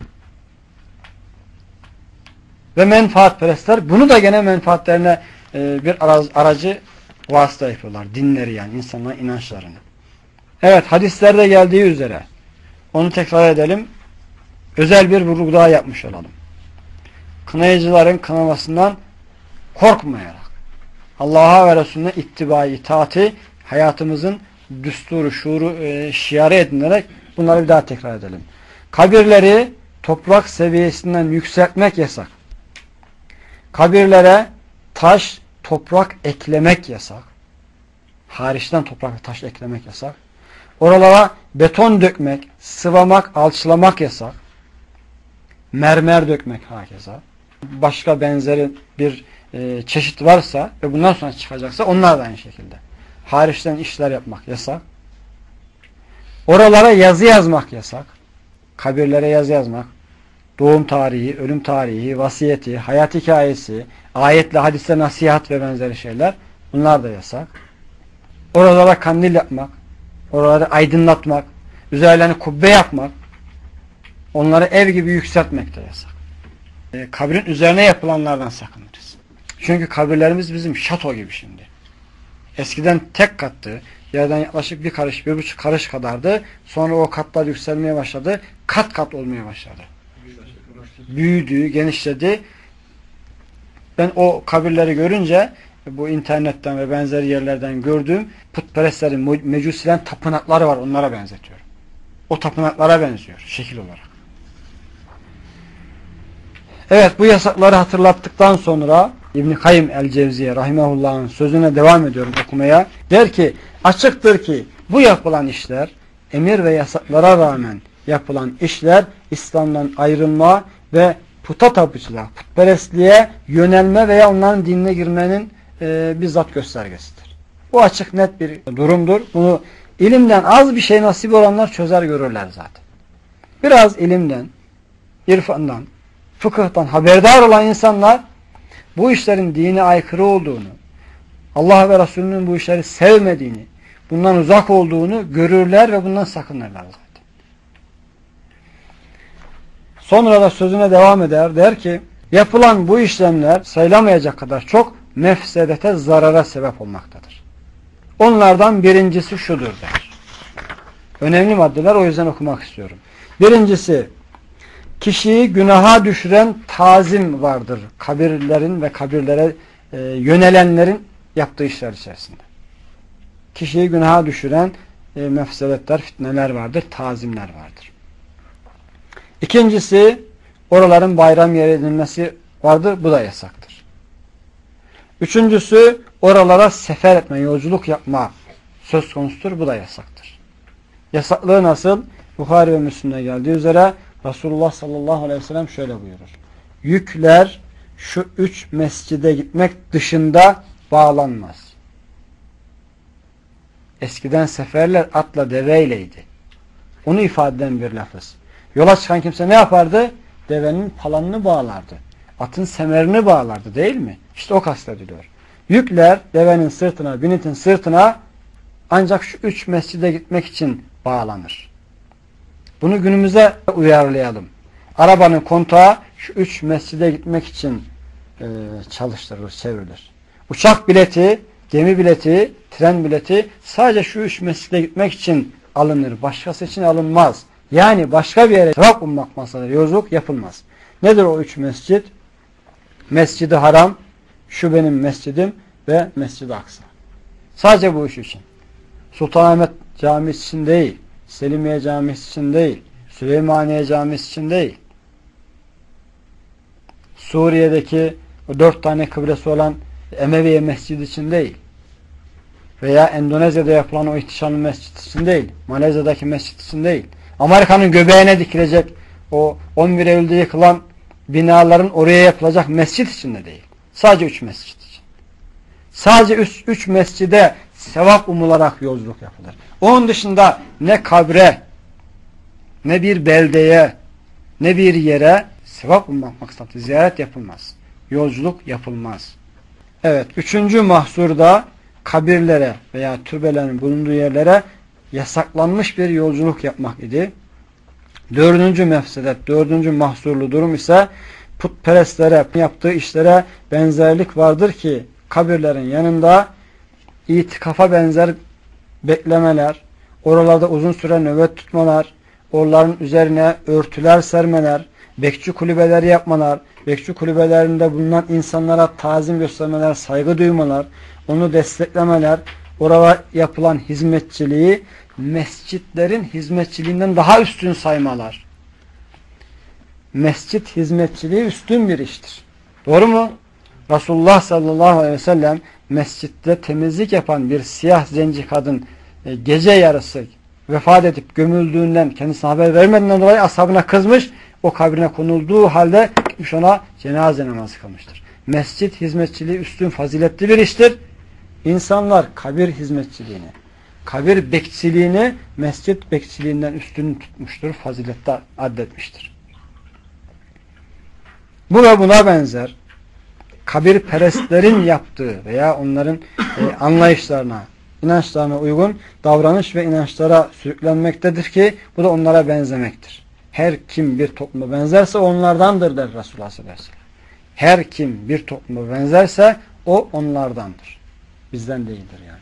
Ve menfaatperestler bunu da gene menfaatlerine bir aracı vasıta yapıyorlar. Dinleri yani insanların inançlarını. Evet, hadislerde geldiği üzere onu tekrar edelim. Özel bir vurgu daha yapmış olalım. Kınayıcıların kınamasından korkmayarak Allah'a ve Resulüne ittibai, itaati hayatımızın düsturu, şuuru, şiarı edinerek bunları bir daha tekrar edelim. Kabirleri toprak seviyesinden yükseltmek yasak. Kabirlere taş, toprak eklemek yasak. Hariçten toprak ve taş eklemek yasak. Oralara beton dökmek, sıvamak, alçılamak yasak. Mermer dökmek hakeza. Başka benzeri bir çeşit varsa ve bundan sonra çıkacaksa onlar da aynı şekilde. Hariçten işler yapmak yasak. Oralara yazı yazmak yasak. Kabirlere yazı yazmak. Doğum tarihi, ölüm tarihi, vasiyeti, hayat hikayesi, ayetle, hadiste nasihat ve benzeri şeyler. Bunlar da yasak. Oralara kandil yapmak. Oraları aydınlatmak. Üzerlerine kubbe yapmak. Onları ev gibi yükseltmek de yasak. kabrin üzerine yapılanlardan sakınırız. Çünkü kabirlerimiz bizim şato gibi şimdi. Eskiden tek kattı. Yerden yaklaşık 1 karış, 1,5 karış kadardı. Sonra o katlar yükselmeye başladı. Kat kat olmaya başladı. Büyüdü, genişledi. Ben o kabirleri görünce bu internetten ve benzeri yerlerden gördüğüm putperestlerin, mecusilerin tapınakları var. Onlara benzetiyorum. O tapınaklara benziyor şekil olarak. Evet, bu yasakları hatırlattıktan sonra İbn-i Kayyim el-Cevziye rahimehullah'ın sözüne devam ediyorum okumaya. Der ki, açıktır ki bu yapılan işler, emir ve yasaklara rağmen yapılan işler İslam'dan ayrılma ve puta tapıcılığa, putperestliğe yönelme veya onların dinine girmenin bizzat göstergesidir. Bu açık net bir durumdur. Bunu ilimden az bir şey nasip olanlar çözer görürler zaten. Biraz ilimden, irfandan, fıkıhtan haberdar olan insanlar bu işlerin dine aykırı olduğunu, Allah ve Resulünün bu işleri sevmediğini, bundan uzak olduğunu görürler ve bundan sakınırlar zaten. Sonra da sözüne devam eder. Der ki, yapılan bu işlemler sayılamayacak kadar çok mefsedete, zarara sebep olmaktadır. Onlardan birincisi şudur der. Önemli maddeler, o yüzden okumak istiyorum. Birincisi, kişiyi günaha düşüren tazim vardır. Kabirlerin ve kabirlere yönelenlerin yaptığı işler içerisinde. Kişiyi günaha düşüren mefsedetler, fitneler vardır, tazimler vardır. İkincisi, oraların bayram yeri edilmesi vardır. Bu da yasaktır. Üçüncüsü, oralara sefer etme, yolculuk yapma söz konusudur. Bu da yasaktır. Yasaklığı nasıl? Buhari ve Müslim'de geldiği üzere Resulullah sallallahu aleyhi ve sellem şöyle buyurur. Yükler şu 3 mescide gitmek dışında bağlanmaz. Eskiden seferler atla deveyleydi. Onu ifade eden bir lafız. Yola çıkan kimse ne yapardı? Devenin palanını bağlardı. Atın semerini bağlardı, değil mi? İşte o kastediliyor. Yükler devenin sırtına, binitin sırtına ancak şu 3 mescide gitmek için bağlanır. Bunu günümüze uyarlayalım. Arabanın kontağı şu 3 mescide gitmek için çalıştırılır, çevrilir. Uçak bileti, gemi bileti, tren bileti sadece şu 3 mescide gitmek için alınır. Başkası için alınmaz. Yani başka bir yere sevap ummak masaları, yolculuk yapılmaz. Nedir o 3 mescid? Mescid-i Haram, şu benim mescidim ve Mescid-i Aksa. Sadece bu iş için. Sultanahmet Camisi için değil, Selimiye Camisi için değil, Süleymaniye Camisi için değil. Suriye'deki o 4 tane kıblesi olan Emeviye Mescidi için değil. Veya Endonezya'da yapılan o ihtişamlı mescid için değil. Malezya'daki mescid için değil. Amerika'nın göbeğine dikilecek o 11 Eylül'de yıkılan binaların oraya yapılacak mescid için de değil. Sadece 3 mescid için. Sadece 3 mescide sevap umularak yolculuk yapılır. Onun dışında ne kabre, ne bir beldeye, ne bir yere sevap ummak maksatlı ziyaret yapılmaz. Yolculuk yapılmaz. Evet, 3. mahsurda kabirlere veya türbelerin bulunduğu yerlere yasaklanmış bir yolculuk yapmak idi. 4. mefsedet, 4. mahsurlu durum ise putperestlere yaptığı işlere benzerlik vardır ki kabirlerin yanında itikafa benzer beklemeler, oralarda uzun süre nöbet tutmalar, oraların üzerine örtüler sermeler, bekçi kulübeleri yapmalar, bekçi kulübelerinde bulunan insanlara tazim göstermeler, saygı duymalar, onu desteklemeler, orada yapılan hizmetçiliği mescitlerin hizmetçiliğinden daha üstün saymalar. Mescit hizmetçiliği üstün bir iştir. Doğru mu? Resulullah sallallahu aleyhi ve sellem mescitte temizlik yapan bir siyah zenci kadın gece yarısı vefat edip gömüldüğünden, kendisine haber vermediğinden dolayı ashabına kızmış, o kabrine konulduğu halde gitmiş ona cenaze namazı kılmıştır. Mescit hizmetçiliği üstün, faziletli bir iştir. İnsanlar kabir hizmetçiliğini, kabir bekçiliğini mescit bekçiliğinden üstün tutmuştur, fazilette addetmiştir. Bu ve buna benzer kabirperestlerin yaptığı veya onların anlayışlarına, inançlarına uygun davranış ve inançlara sürüklenmektedir ki bu da onlara benzemektir. Her kim bir topluma benzerse onlardandır der Resulullah sallallahu aleyhi ve sellem. Her kim bir topluma benzerse o onlardandır. Bizden değildir yani.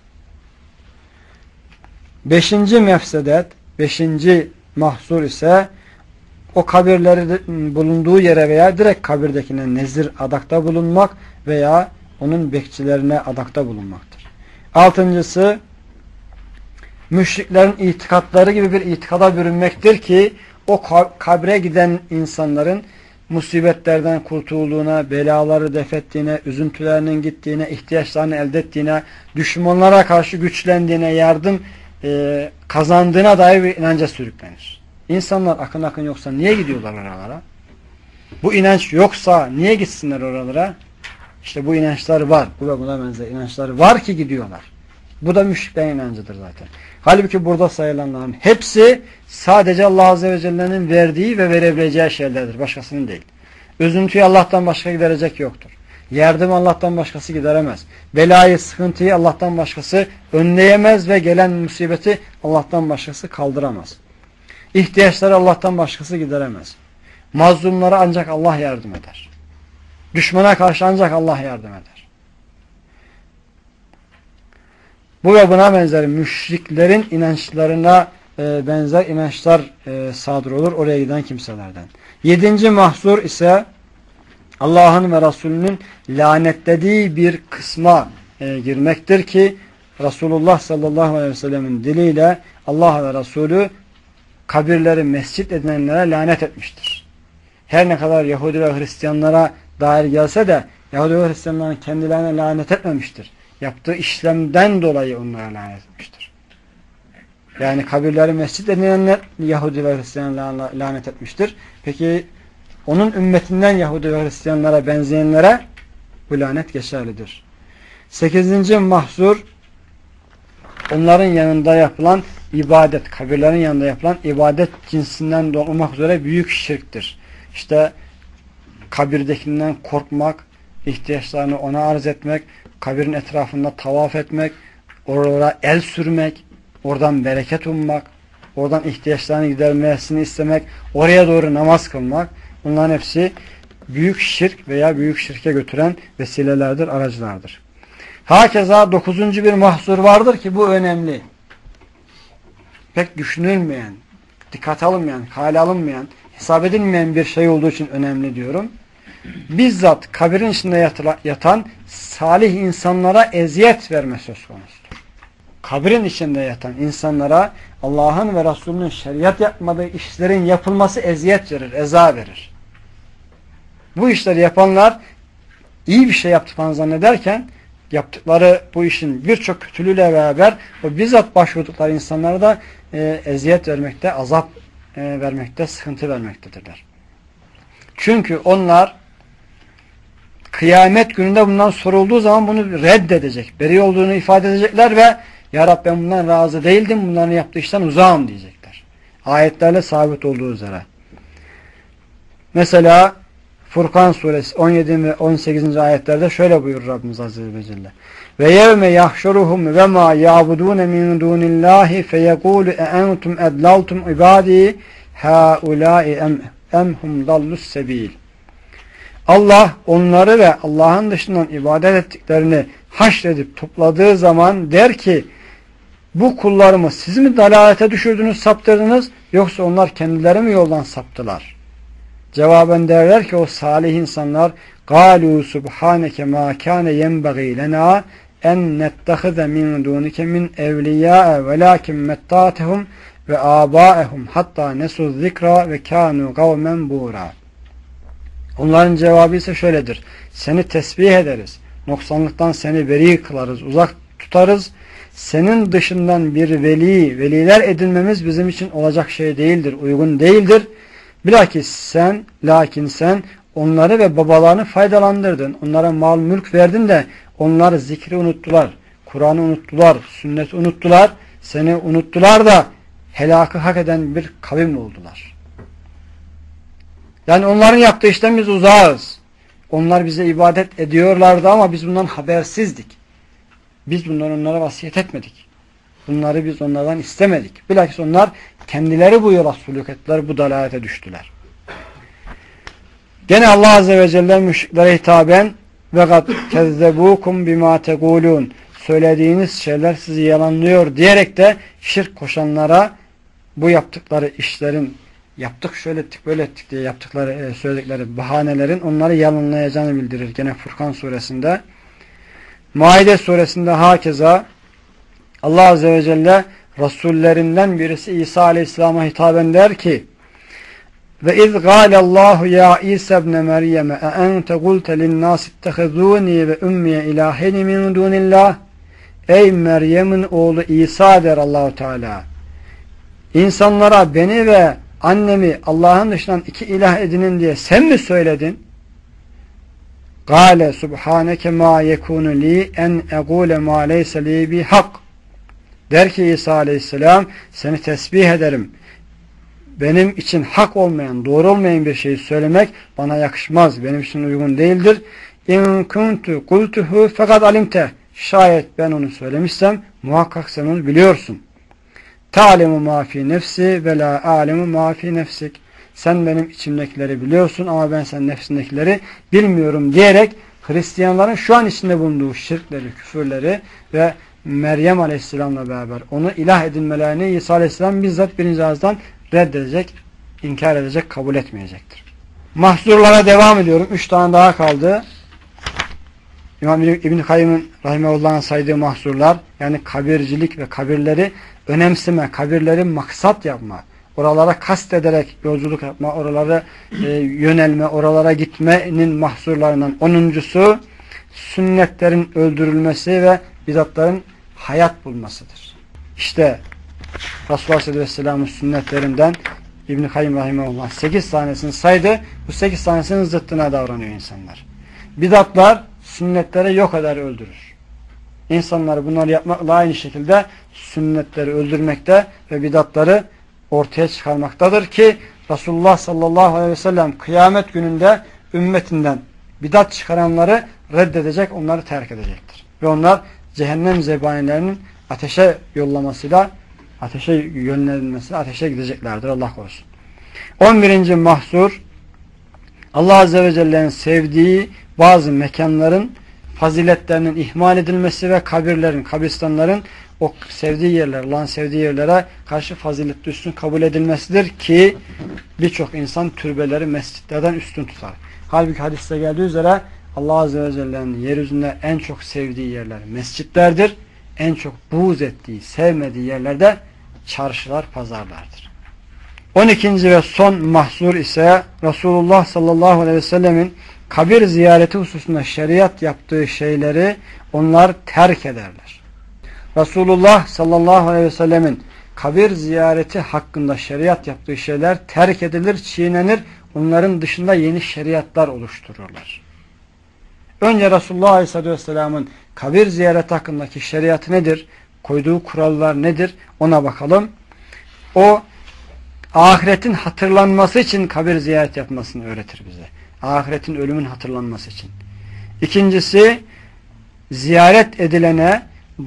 Beşinci mefsedet, beşinci mahzur ise o kabirleri bulunduğu yere veya direkt kabirdekine nezir adakta bulunmak veya onun bekçilerine adakta bulunmaktır. Altıncısı, müşriklerin itikatları gibi bir itikada bürünmektir ki o kabre giden insanların musibetlerden kurtulduğuna, belaları defettiğine, üzüntülerinin gittiğine, ihtiyaçlarını elde ettiğine, düşmanlara karşı güçlendiğine, yardım kazandığına dair bir inanca sürüklenir. İnsanlar akın akın yoksa niye gidiyorlar oralara? Bu inanç yoksa niye gitsinler oralara? İşte bu inançlar var. Bu ve buna benzer inançlar var ki gidiyorlar. Bu da müşriklerin inancıdır zaten. Halbuki burada sayılanların hepsi sadece Allah Azze ve Celle'nin verdiği ve verebileceği şeylerdir. Başkasının değil. Üzüntüyü Allah'tan başka giderecek yoktur. Yardım Allah'tan başkası gideremez. Belayı, sıkıntıyı Allah'tan başkası önleyemez ve gelen musibeti Allah'tan başkası kaldıramaz. İhtiyaçları Allah'tan başkası gideremez. Mazlumlara ancak Allah yardım eder. Düşmana karşı ancak Allah yardım eder. Bu ve buna benzer müşriklerin inançlarına benzer inançlar sadır olur oraya giden kimselerden. Yedinci mahzur ise Allah'ın ve Resulünün lanetlediği bir kısma girmektir ki Resulullah sallallahu aleyhi ve sellemin diliyle Allah ve Resulü kabirleri mescit edinenlere lanet etmiştir. Her ne kadar Yahudi ve Hristiyanlara dair gelse de Yahudi ve Hristiyanların kendilerine lanet etmemiştir. Yaptığı işlemden dolayı onlara lanet etmiştir. Yani kabirleri mescit edinenler Yahudi ve Hristiyanlara lanet etmiştir. Peki onun ümmetinden Yahudi ve Hristiyanlara benzeyenlere bu lanet geçerlidir. 8. mahzur onların yanında yapılan ibadet, kabirlerin yanında yapılan ibadet cinsinden olmak üzere büyük şirktir. İşte kabirdekinden korkmak, ihtiyaçlarını ona arz etmek, kabirin etrafında tavaf etmek, oralara el sürmek, oradan bereket ummak, oradan ihtiyaçlarını gidermesini istemek, oraya doğru namaz kılmak, bunların hepsi büyük şirk veya büyük şirke götüren vesilelerdir, aracılardır. Hakeza 9. bir mahzur vardır ki bu önemli. Pek düşünülmeyen, dikkat alınmayan, kale alınmayan, hesap edilmeyen bir şey olduğu için önemli diyorum. Bizzat kabirin içinde yatan salih insanlara eziyet verme söz konusudur. Kabrin içinde yatan insanlara Allah'ın ve Resulünün şeriat yapmadığı işlerin yapılması eziyet verir, eza verir. Bu işleri yapanlar iyi bir şey yaptıklarını zannederken yaptıkları bu işin birçok kötülüğüyle beraber o bizzat başvurdukları insanlara da eziyet vermekte, azap vermekte, sıkıntı vermektedirler. Çünkü onlar kıyamet gününde bundan sorulduğu zaman bunu reddedecek, beri olduğunu ifade edecekler ve Ya Rabbi ben bundan razı değildim, bunların yaptığı işten uzağım diyecekler. Ayetlerle sabit olduğu üzere. Mesela Furkan suresi 17 ve 18. ayetlerde şöyle buyurur Rabbimiz Azze ve Celle. Ve yevme yahşuruhum ve ma ya'budun min dunillahi feyekulu entum edlaltum ibadi haulâi emhum dallus sebil. Allah onları ve Allah'ın dışından ibadet ettiklerini haşredip topladığı zaman der ki bu kullarımı siz mi dalalete düşürdünüz, saptırdınız yoksa onlar kendileri mi yoldan saptılar? Cevaben derler ki o salih insanlar قَالُوا سُبْحَانَكَ مَا كَانَ يَنْبَغِي لَنَا اَنْ نَتَّخِذَ مِنْ دُونِكَ مِنْ اَوْلِيَاءَ وَلَاكِنْ مَتَّعْتَهُمْ وَآبَاءَهُمْ hatta nesu zikra ve kanu kavmen bura. Onların cevabı ise şöyledir. Seni tesbih ederiz. Noksanlıktan seni beri kılarız, uzak tutarız. Senin dışından bir veliler edinmemiz bizim için olacak şey değildir, uygun değildir. Bilakis lakin sen onları ve babalarını faydalandırdın. Onlara mal mülk verdin de onlar zikri unuttular. Kur'an'ı unuttular, sünneti unuttular. Seni unuttular da helakı hak eden bir kavim oldular. Yani onların yaptığı işten biz uzağız. Onlar bize ibadet ediyorlardı ama biz bundan habersizdik. Biz bunları onlara vasiyet etmedik. Bunları biz onlardan istemedik. Bilakis onlar Kendileri bu yola suluk ettiler, bu dalalete düştüler. Gene Allah Azze ve Celle müşriklere hitaben ve kad kezzebukum bima tegulun, söylediğiniz şeyler sizi yalanlıyor diyerek de şirk koşanlara bu yaptıkları işlerin, yaptık şöyle ettik böyle ettik diye yaptıkları söyledikleri bahanelerin onları yalanlayacağını bildirir. Gene Furkan suresinde. Maide suresinde hakeza Allah Azze ve Celle Resullerinden birisi İsa Aleyhisselam'a hitaben der ki ve iz gâleallâhu ya İsa ibn Meryem ente gulte linnâs ittehezûni ve ummiye ilâheni min dûnillah. Ey Meryem'in oğlu İsa der Allah-u Teala, İnsanlara beni ve annemi Allah'ın dışından iki ilah edinin diye sen mi söyledin? Gâle subhaneke ma yekûnu li en egûle ma leyse li bi hak. Der ki İsa Aleyhisselam, seni tesbih ederim. Benim için hak olmayan, doğru olmayan bir şeyi söylemek bana yakışmaz. Benim için uygun değildir. İn kuntu kultuhu fakat alimte. Şayet ben onu söylemişsem muhakkak sen onu biliyorsun. Ta'lemu ma fi nefsi ve la a'lemu ma fi nefsik. Sen benim içimdekileri biliyorsun ama ben senin nefsindekileri bilmiyorum diyerek Hristiyanların şu an içinde bulunduğu şirkleri, küfürleri ve Meryem Aleyhisselam'la beraber onu ilah edinmelerini İsa Aleyhisselam bizzat birinci ağızdan reddedecek, inkar edecek, kabul etmeyecektir. Mahzurlara devam ediyorum. 3 tane daha kaldı. İmam İbn-i Kayyım'ın rahimehullah'ın saydığı mahzurlar, yani kabircilik ve kabirleri önemseme, kabirleri maksat yapma, oralara kast ederek yolculuk yapma, oralara yönelme, oralara gitmenin mahzurlarından 10'uncusu sünnetlerin öldürülmesi ve bidatların hayat bulmasıdır. İşte Resulullah Aleyhisselam'ın sünnetlerinden İbn-i Kayyım rahimehullah 8 tanesini saydı. Bu 8 tanesinin zıttına davranıyor insanlar. Bidatlar sünnetleri yok eder, öldürür. İnsanlar bunları yapmakla aynı şekilde sünnetleri öldürmekte ve bidatları ortaya çıkarmaktadır ki Resulullah sallallahu aleyhi ve sellem kıyamet gününde ümmetinden bidat çıkaranları reddedecek, onları terk edecektir. Ve onlar cehennem zebanilerinin ateşe yollamasıyla, ateşe yönlenilmesiyle ateşe gideceklerdir. Allah korusun. 11. mahzur, Allah Azze ve Celle'nin sevdiği bazı mekanların faziletlerinin ihmal edilmesi ve kabirlerin, kabristanların o sevdiği yerler, Allah'ın sevdiği yerlere karşı faziletli üstün kabul edilmesidir ki birçok insan türbeleri mescitlerden üstün tutar. Halbuki hadiste geldiği üzere Allah Azze ve Celle'nin yeryüzünde en çok sevdiği yerler mescitlerdir. En çok buğz ettiği, sevmediği yerlerde çarşılar, pazarlardır. 12. ve son mahzur ise Resulullah sallallahu aleyhi ve sellemin kabir ziyareti hususunda şeriat yaptığı şeyleri onlar terk ederler. Resulullah sallallahu aleyhi ve sellemin kabir ziyareti hakkında şeriat yaptığı şeyler terk edilir, çiğnenir. Onların dışında yeni şeriatlar oluştururlar. Önce Resulullah aleyhisselatü vesselamın kabir ziyareti hakkındaki şeriatı nedir? Koyduğu kurallar nedir? Ona bakalım. O ahiretin hatırlanması için kabir ziyaret yapmasını öğretir bize. Ahiretin, ölümün hatırlanması için. İkincisi, ziyaret edilene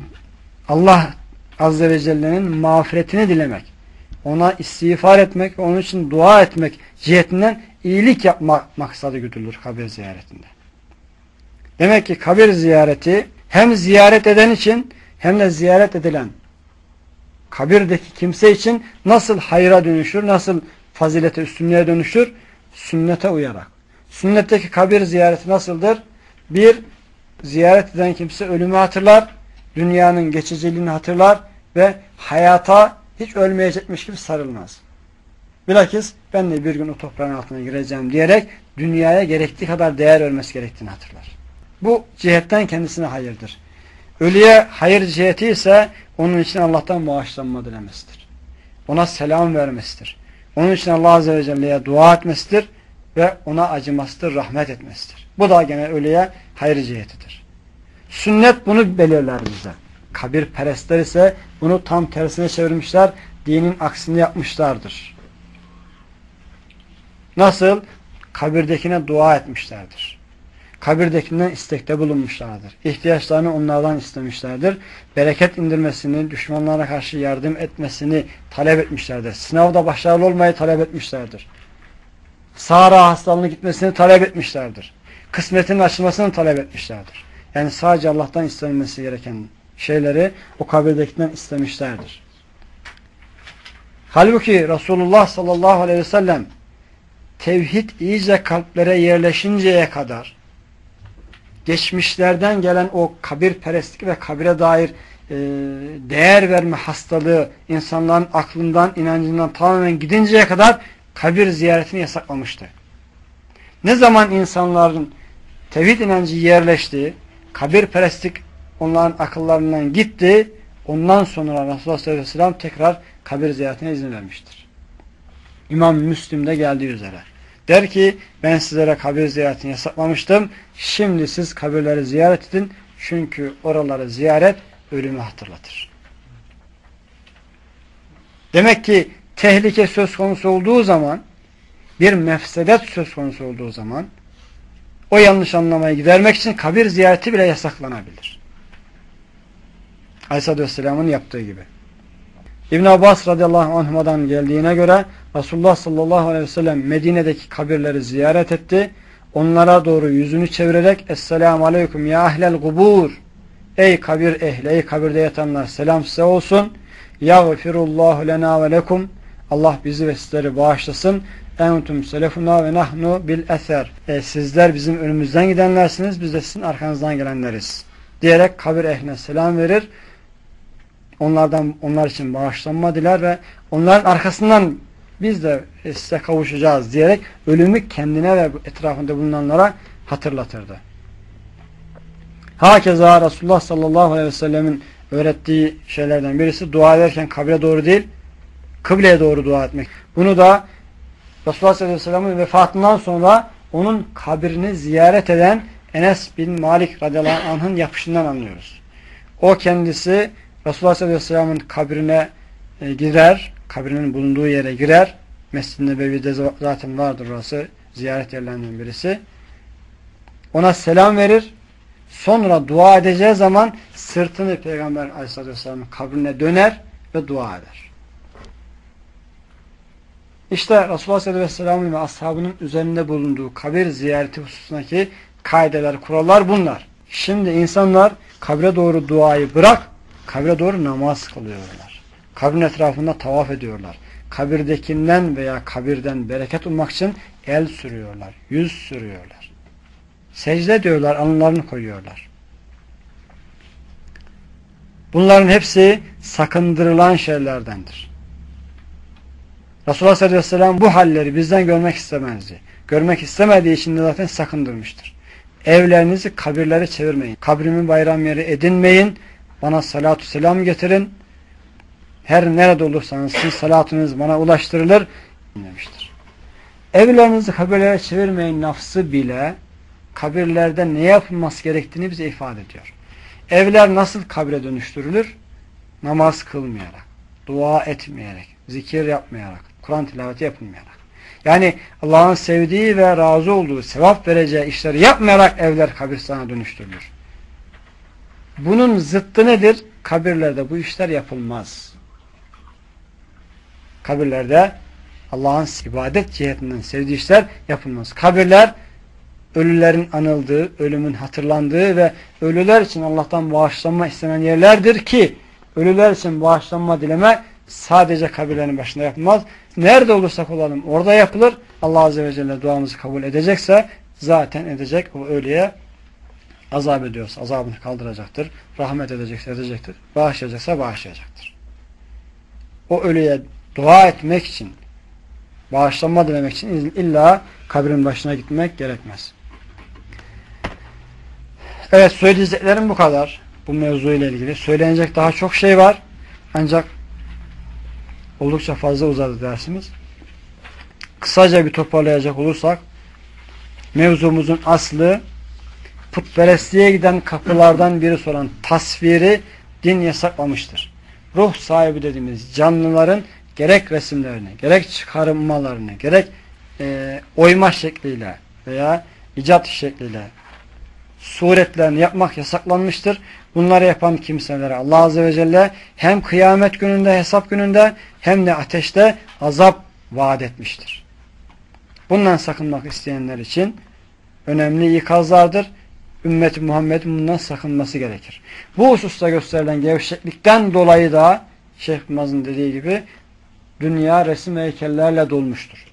Allah Azze ve Celle'nin mağfiretini dilemek, ona istiğfar etmek ve onun için dua etmek cihetinden iyilik yapma maksadı güdülür kabir ziyaretinde. Demek ki kabir ziyareti hem ziyaret eden için hem de ziyaret edilen kabirdeki kimse için nasıl hayra dönüşür, nasıl fazilete, üstünlüğe dönüşür? Sünnete uyarak. Sünnetteki kabir ziyareti nasıldır? Bir, ziyaret eden kimse ölümü hatırlar, dünyanın geçiciliğini hatırlar ve hayata hiç ölmeyecekmiş gibi sarılmaz. Bilakis ben de bir gün o toprağın altına gireceğim diyerek dünyaya gerektiği kadar değer vermesi gerektiğini hatırlar. Bu cihetten kendisine hayırdır. Ölüye hayır ciheti ise onun için Allah'tan bağışlanma dilemesidir. Ona selam vermesidir. Onun için Allah Azze ve Celle'ye dua etmesidir ve ona acımasıdır, rahmet etmesidir. Bu da gene ölüye hayır cihetidir. Sünnet bunu belirler bize. Kabirperestler ise bunu tam tersine çevirmişler, dinin aksini yapmışlardır. Nasıl? Kabirdekine dua etmişlerdir. kabirdekinden istekte bulunmuşlardır. İhtiyaçlarını onlardan istemişlerdir. Bereket indirmesini, düşmanlara karşı yardım etmesini talep etmişlerdir. Sınavda başarılı olmayı talep etmişlerdir. Sahra hastalığına gitmesini talep etmişlerdir. Kısmetin açılmasını talep etmişlerdir. Yani sadece Allah'tan istenmesi gereken şeyleri o kabirdekinden istemişlerdir. Halbuki Resulullah sallallahu aleyhi ve sellem tevhid iyice kalplere yerleşinceye kadar geçmişlerden gelen o kabirperestlik ve kabire dair değer verme hastalığı insanların aklından, inancından tamamen gidinceye kadar kabir ziyaretini yasaklamıştı. Ne zaman insanların tevhid inancı yerleşti, kabirperestlik onların akıllarından gitti, ondan sonra Resulullah sallallahu aleyhi ve sellem tekrar kabir ziyaretine izin vermiştir. İmam Müslim'de geldiği üzere. Der ki ben sizlere kabir ziyaretini yasaklamıştım. Şimdi siz kabirleri ziyaret edin. Çünkü oraları ziyaret ölümü hatırlatır. Demek ki tehlike söz konusu olduğu zaman, bir mefsedet söz konusu olduğu zaman o yanlış anlamayı gidermek için kabir ziyareti bile yasaklanabilir. Aleyhisselatü Vesselam'ın yaptığı gibi. İbn Abbas radıyallahu anh'dan geldiğine göre Resulullah sallallahu aleyhi ve sellem Medine'deki kabirleri ziyaret etti. Onlara doğru yüzünü çevirerek Esselamu aleyküm ya ahlel kubur. Ey kabir ehli, ey kabirde yatanlar selam size olsun. Yağfirullahu lena ve lekum. Allah bizi ve sizleri bağışlasın. Entum selefuna ve nahnu bil eser. Sizler bizim önümüzden gidenlersiniz, biz de sizin arkanızdan gelenleriz. Diyerek kabir ehline selam verir. Onlar için bağışlanma diler ve onların arkasından biz de size kavuşacağız diyerek ölümü kendine ve etrafında bulunanlara hatırlatırdı. Hakeza Resulullah sallallahu aleyhi ve sellemin öğrettiği şeylerden birisi dua ederken kabre doğru değil, kıbleye doğru dua etmek. Bunu da Resulullah sallallahu aleyhi ve sellemin vefatından sonra onun kabrini ziyaret eden Enes bin Malik radıyallahu anh'ın yapışından anlıyoruz. O kendisi Resulullah sallallahu aleyhi ve sellem'in kabrine girer, kabrinin bulunduğu yere girer. Mescid-i Nebevi'de zaten vardır orası, ziyaret yerlerinden birisi. Ona selam verir. Sonra dua edeceği zaman sırtını Peygamber aleyhissalatü vesselam'ın kabrine döner ve dua eder. İşte Resulullah sallallahu aleyhi ve sellem'in ve ashabının üzerinde bulunduğu kabir ziyareti hususundaki kaideler, kurallar bunlar. Şimdi insanlar kabre doğru duayı bırak, kabre doğru namaz kılıyorlar. Kabrin etrafında tavaf ediyorlar. Kabirdekinden veya kabirden bereket ummak için el sürüyorlar, yüz sürüyorlar. Secde ediyorlar, alınlarını koyuyorlar. Bunların hepsi sakındırılan şeylerdendir. Resulullah sallallahu aleyhi ve sellem bu halleri bizden görmek istemezdi. Görmek istemediği için de zaten sakındırmıştır. Evlerinizi kabirlere çevirmeyin. Kabrimin bayram yeri edinmeyin. Bana salatü selam getirin. Her nerede olursanız sizin salatınız bana ulaştırılır demiştir. Evlerinizi kabirlere çevirmeyin lafzı bile kabirlerde ne yapılması gerektiğini bize ifade ediyor. Evler nasıl kabre dönüştürülür? Namaz kılmayarak, dua etmeyerek, zikir yapmayarak, Kur'an tilaveti yapılmayarak. Yani Allah'ın sevdiği ve razı olduğu, sevap vereceği işleri yapmayarak evler kabristana dönüştürülür. Bunun zıttı nedir? Kabirlerde bu işler yapılmaz. Kabirlerde Allah'ın ibadet cihetinden sevdiği işler yapılmaz. Kabirler ölülerin anıldığı, ölümün hatırlandığı ve ölüler için Allah'tan bağışlanma istenen yerlerdir ki ölüler için bağışlanma dileme sadece kabirlerin başında yapılmaz. Nerede olursak olalım orada yapılır. Allah Azze ve Celle duamızı kabul edecekse zaten edecek. O ölüye azap ediyorsa azabını kaldıracaktır. Rahmet edecekse edecektir. Bağışlayacaksa bağışlayacaktır. O ölüye dua etmek için, bağışlanma dilemek için illa kabrin başına gitmek gerekmez. Evet, söyleyeceklerim bu kadar. Bu mevzu ile ilgili. Söylenecek daha çok şey var. Ancak oldukça fazla uzadı dersimiz. Kısaca bir toparlayacak olursak mevzumuzun aslı putperestliğe giden kapılardan birisi olan tasviri din yasaklamıştır. Ruh sahibi dediğimiz canlıların gerek resimlerini, gerek çıkarmalarını, gerek oyma şekliyle veya icat şekliyle suretlerini yapmak yasaklanmıştır. Bunları yapan kimselere Allah Azze ve Celle hem kıyamet gününde, hesap gününde hem de ateşte azap vaat etmiştir. Bundan sakınmak isteyenler için önemli ikazlardır. Ümmeti Muhammed'in bundan sakınması gerekir. Bu hususta gösterilen gevşeklikten dolayı da Şeyh Yılmaz'ın dediği gibi dünya resim heykellerle dolmuştur.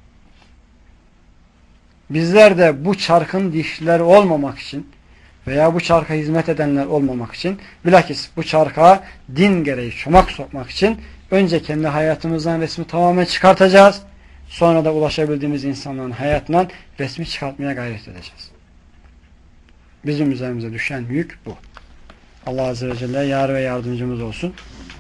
Bizler de bu çarkın dişlileri olmamak için veya bu çarka hizmet edenler olmamak için, bilakis bu çarka din gereği çomak sokmak için önce kendi hayatımızdan resmi tamamen çıkartacağız. Sonra da ulaşabildiğimiz insanların hayatından resmi çıkartmaya gayret edeceğiz. Bizim üzerimize düşen yük bu. Allah Azze ve Celle yar ve yardımcımız olsun.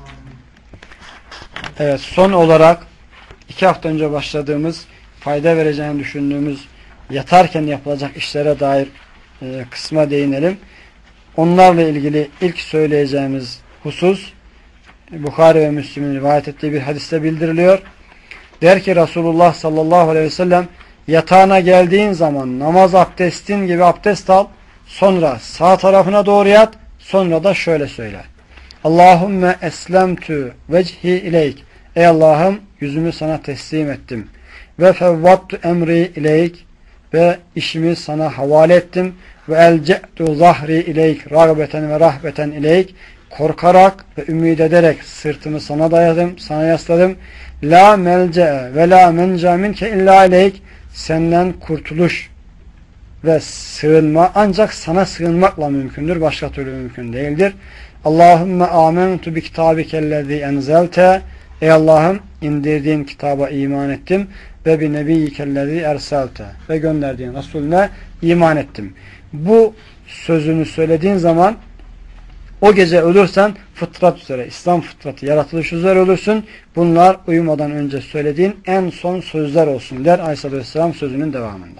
Evet, son olarak 2 hafta önce başladığımız, fayda vereceğini düşündüğümüz yatarken yapılacak işlere dair kısma değinelim. Onlarla ilgili ilk söyleyeceğimiz husus Bukhari ve Müslim'in rivayet ettiği bir hadiste bildiriliyor. Der ki Resulullah sallallahu aleyhi ve sellem, yatağına geldiğin zaman namaz abdestin gibi abdest al, sonra sağ tarafına doğru yat, sonra da şöyle söyle: Allahümme eslemtü vecihi ileyk. Ey Allah'ım, yüzümü sana teslim ettim. Ve fevvattu emri ileyk. Ve işimi sana havale ettim. Ve elce'tu zahri ileyk rağbeten ve rahbeten ileyk. Korkarak ve ümid ederek sırtımı sana dayadım, sana yasladım. La melce'e ve la menca minke illa ileyk. Senden kurtuluş ve sığınma ancak sana sığınmakla mümkündür. Başka türlü mümkün değildir. Allahümme amentu bi kitabikellezi enzelte. Ey Allah'ım, indirdiğin kitaba iman ettim ve bi nebiyyikellezi erselte. Ve gönderdiğin Resulüne iman ettim. Bu sözünü söylediğin zaman o gece ölürsen fıtrat üzere, İslam fıtratı, yaratılış üzere ölürsün. Bunlar uyumadan önce söylediğin en son sözler olsun der Aleyhisselatü Vesselam sözünün devamında.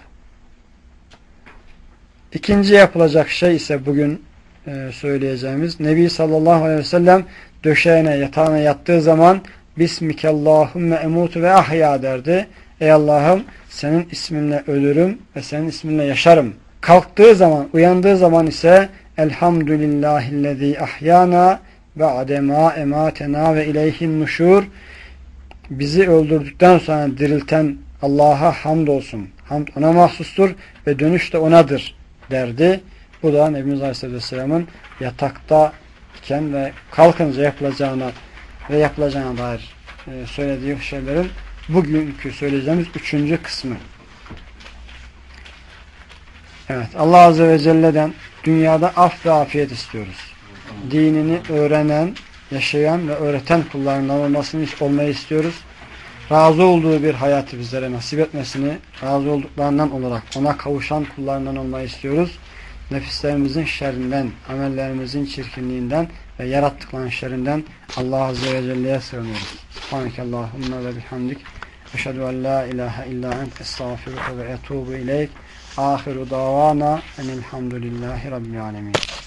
İkinci yapılacak şey ise bugün söyleyeceğimiz, Nebi sallallahu aleyhi ve sellem döşeğine, yatağına yattığı zaman Bismikallahümme emutu ve ahya derdi. Ey Allah'ım, senin isminle ölürüm ve senin isminle yaşarım. Kalktığı zaman, uyandığı zaman ise Elhamdülillahillezî ahyana ve adema ematena ve ileyhin nuşur. Bizi öldürdükten sonra dirilten Allah'a hamdolsun. Hamd ona mahsustur ve dönüş de onadır derdi. Bu da Nebimiz Aleyhisselatü Vesselam'ın yatakta iken ve kalkınca yapılacağına dair söylediği şeylerin bugünkü söyleyeceğimiz 3. kısmı. Evet, Allah Azze ve Celle'den dünyada af ve afiyet istiyoruz. Dinini öğrenen, yaşayan ve öğreten kullarından olmayı istiyoruz. Razı olduğu bir hayatı bizlere nasip etmesini, razı olduklarından olarak ona kavuşan kullarından olmayı istiyoruz. Nefislerimizin şerrinden, amellerimizin çirkinliğinden ve yarattıkların şerrinden Allah Azze ve Celle'ye sığınıyoruz. Subhanekallahumma ve bihamdik. Eşhedü en la ilahe illa ent estağfiruke ve etubu ileyk. Ahiru davana enelhamdülillahi rabbil alemin.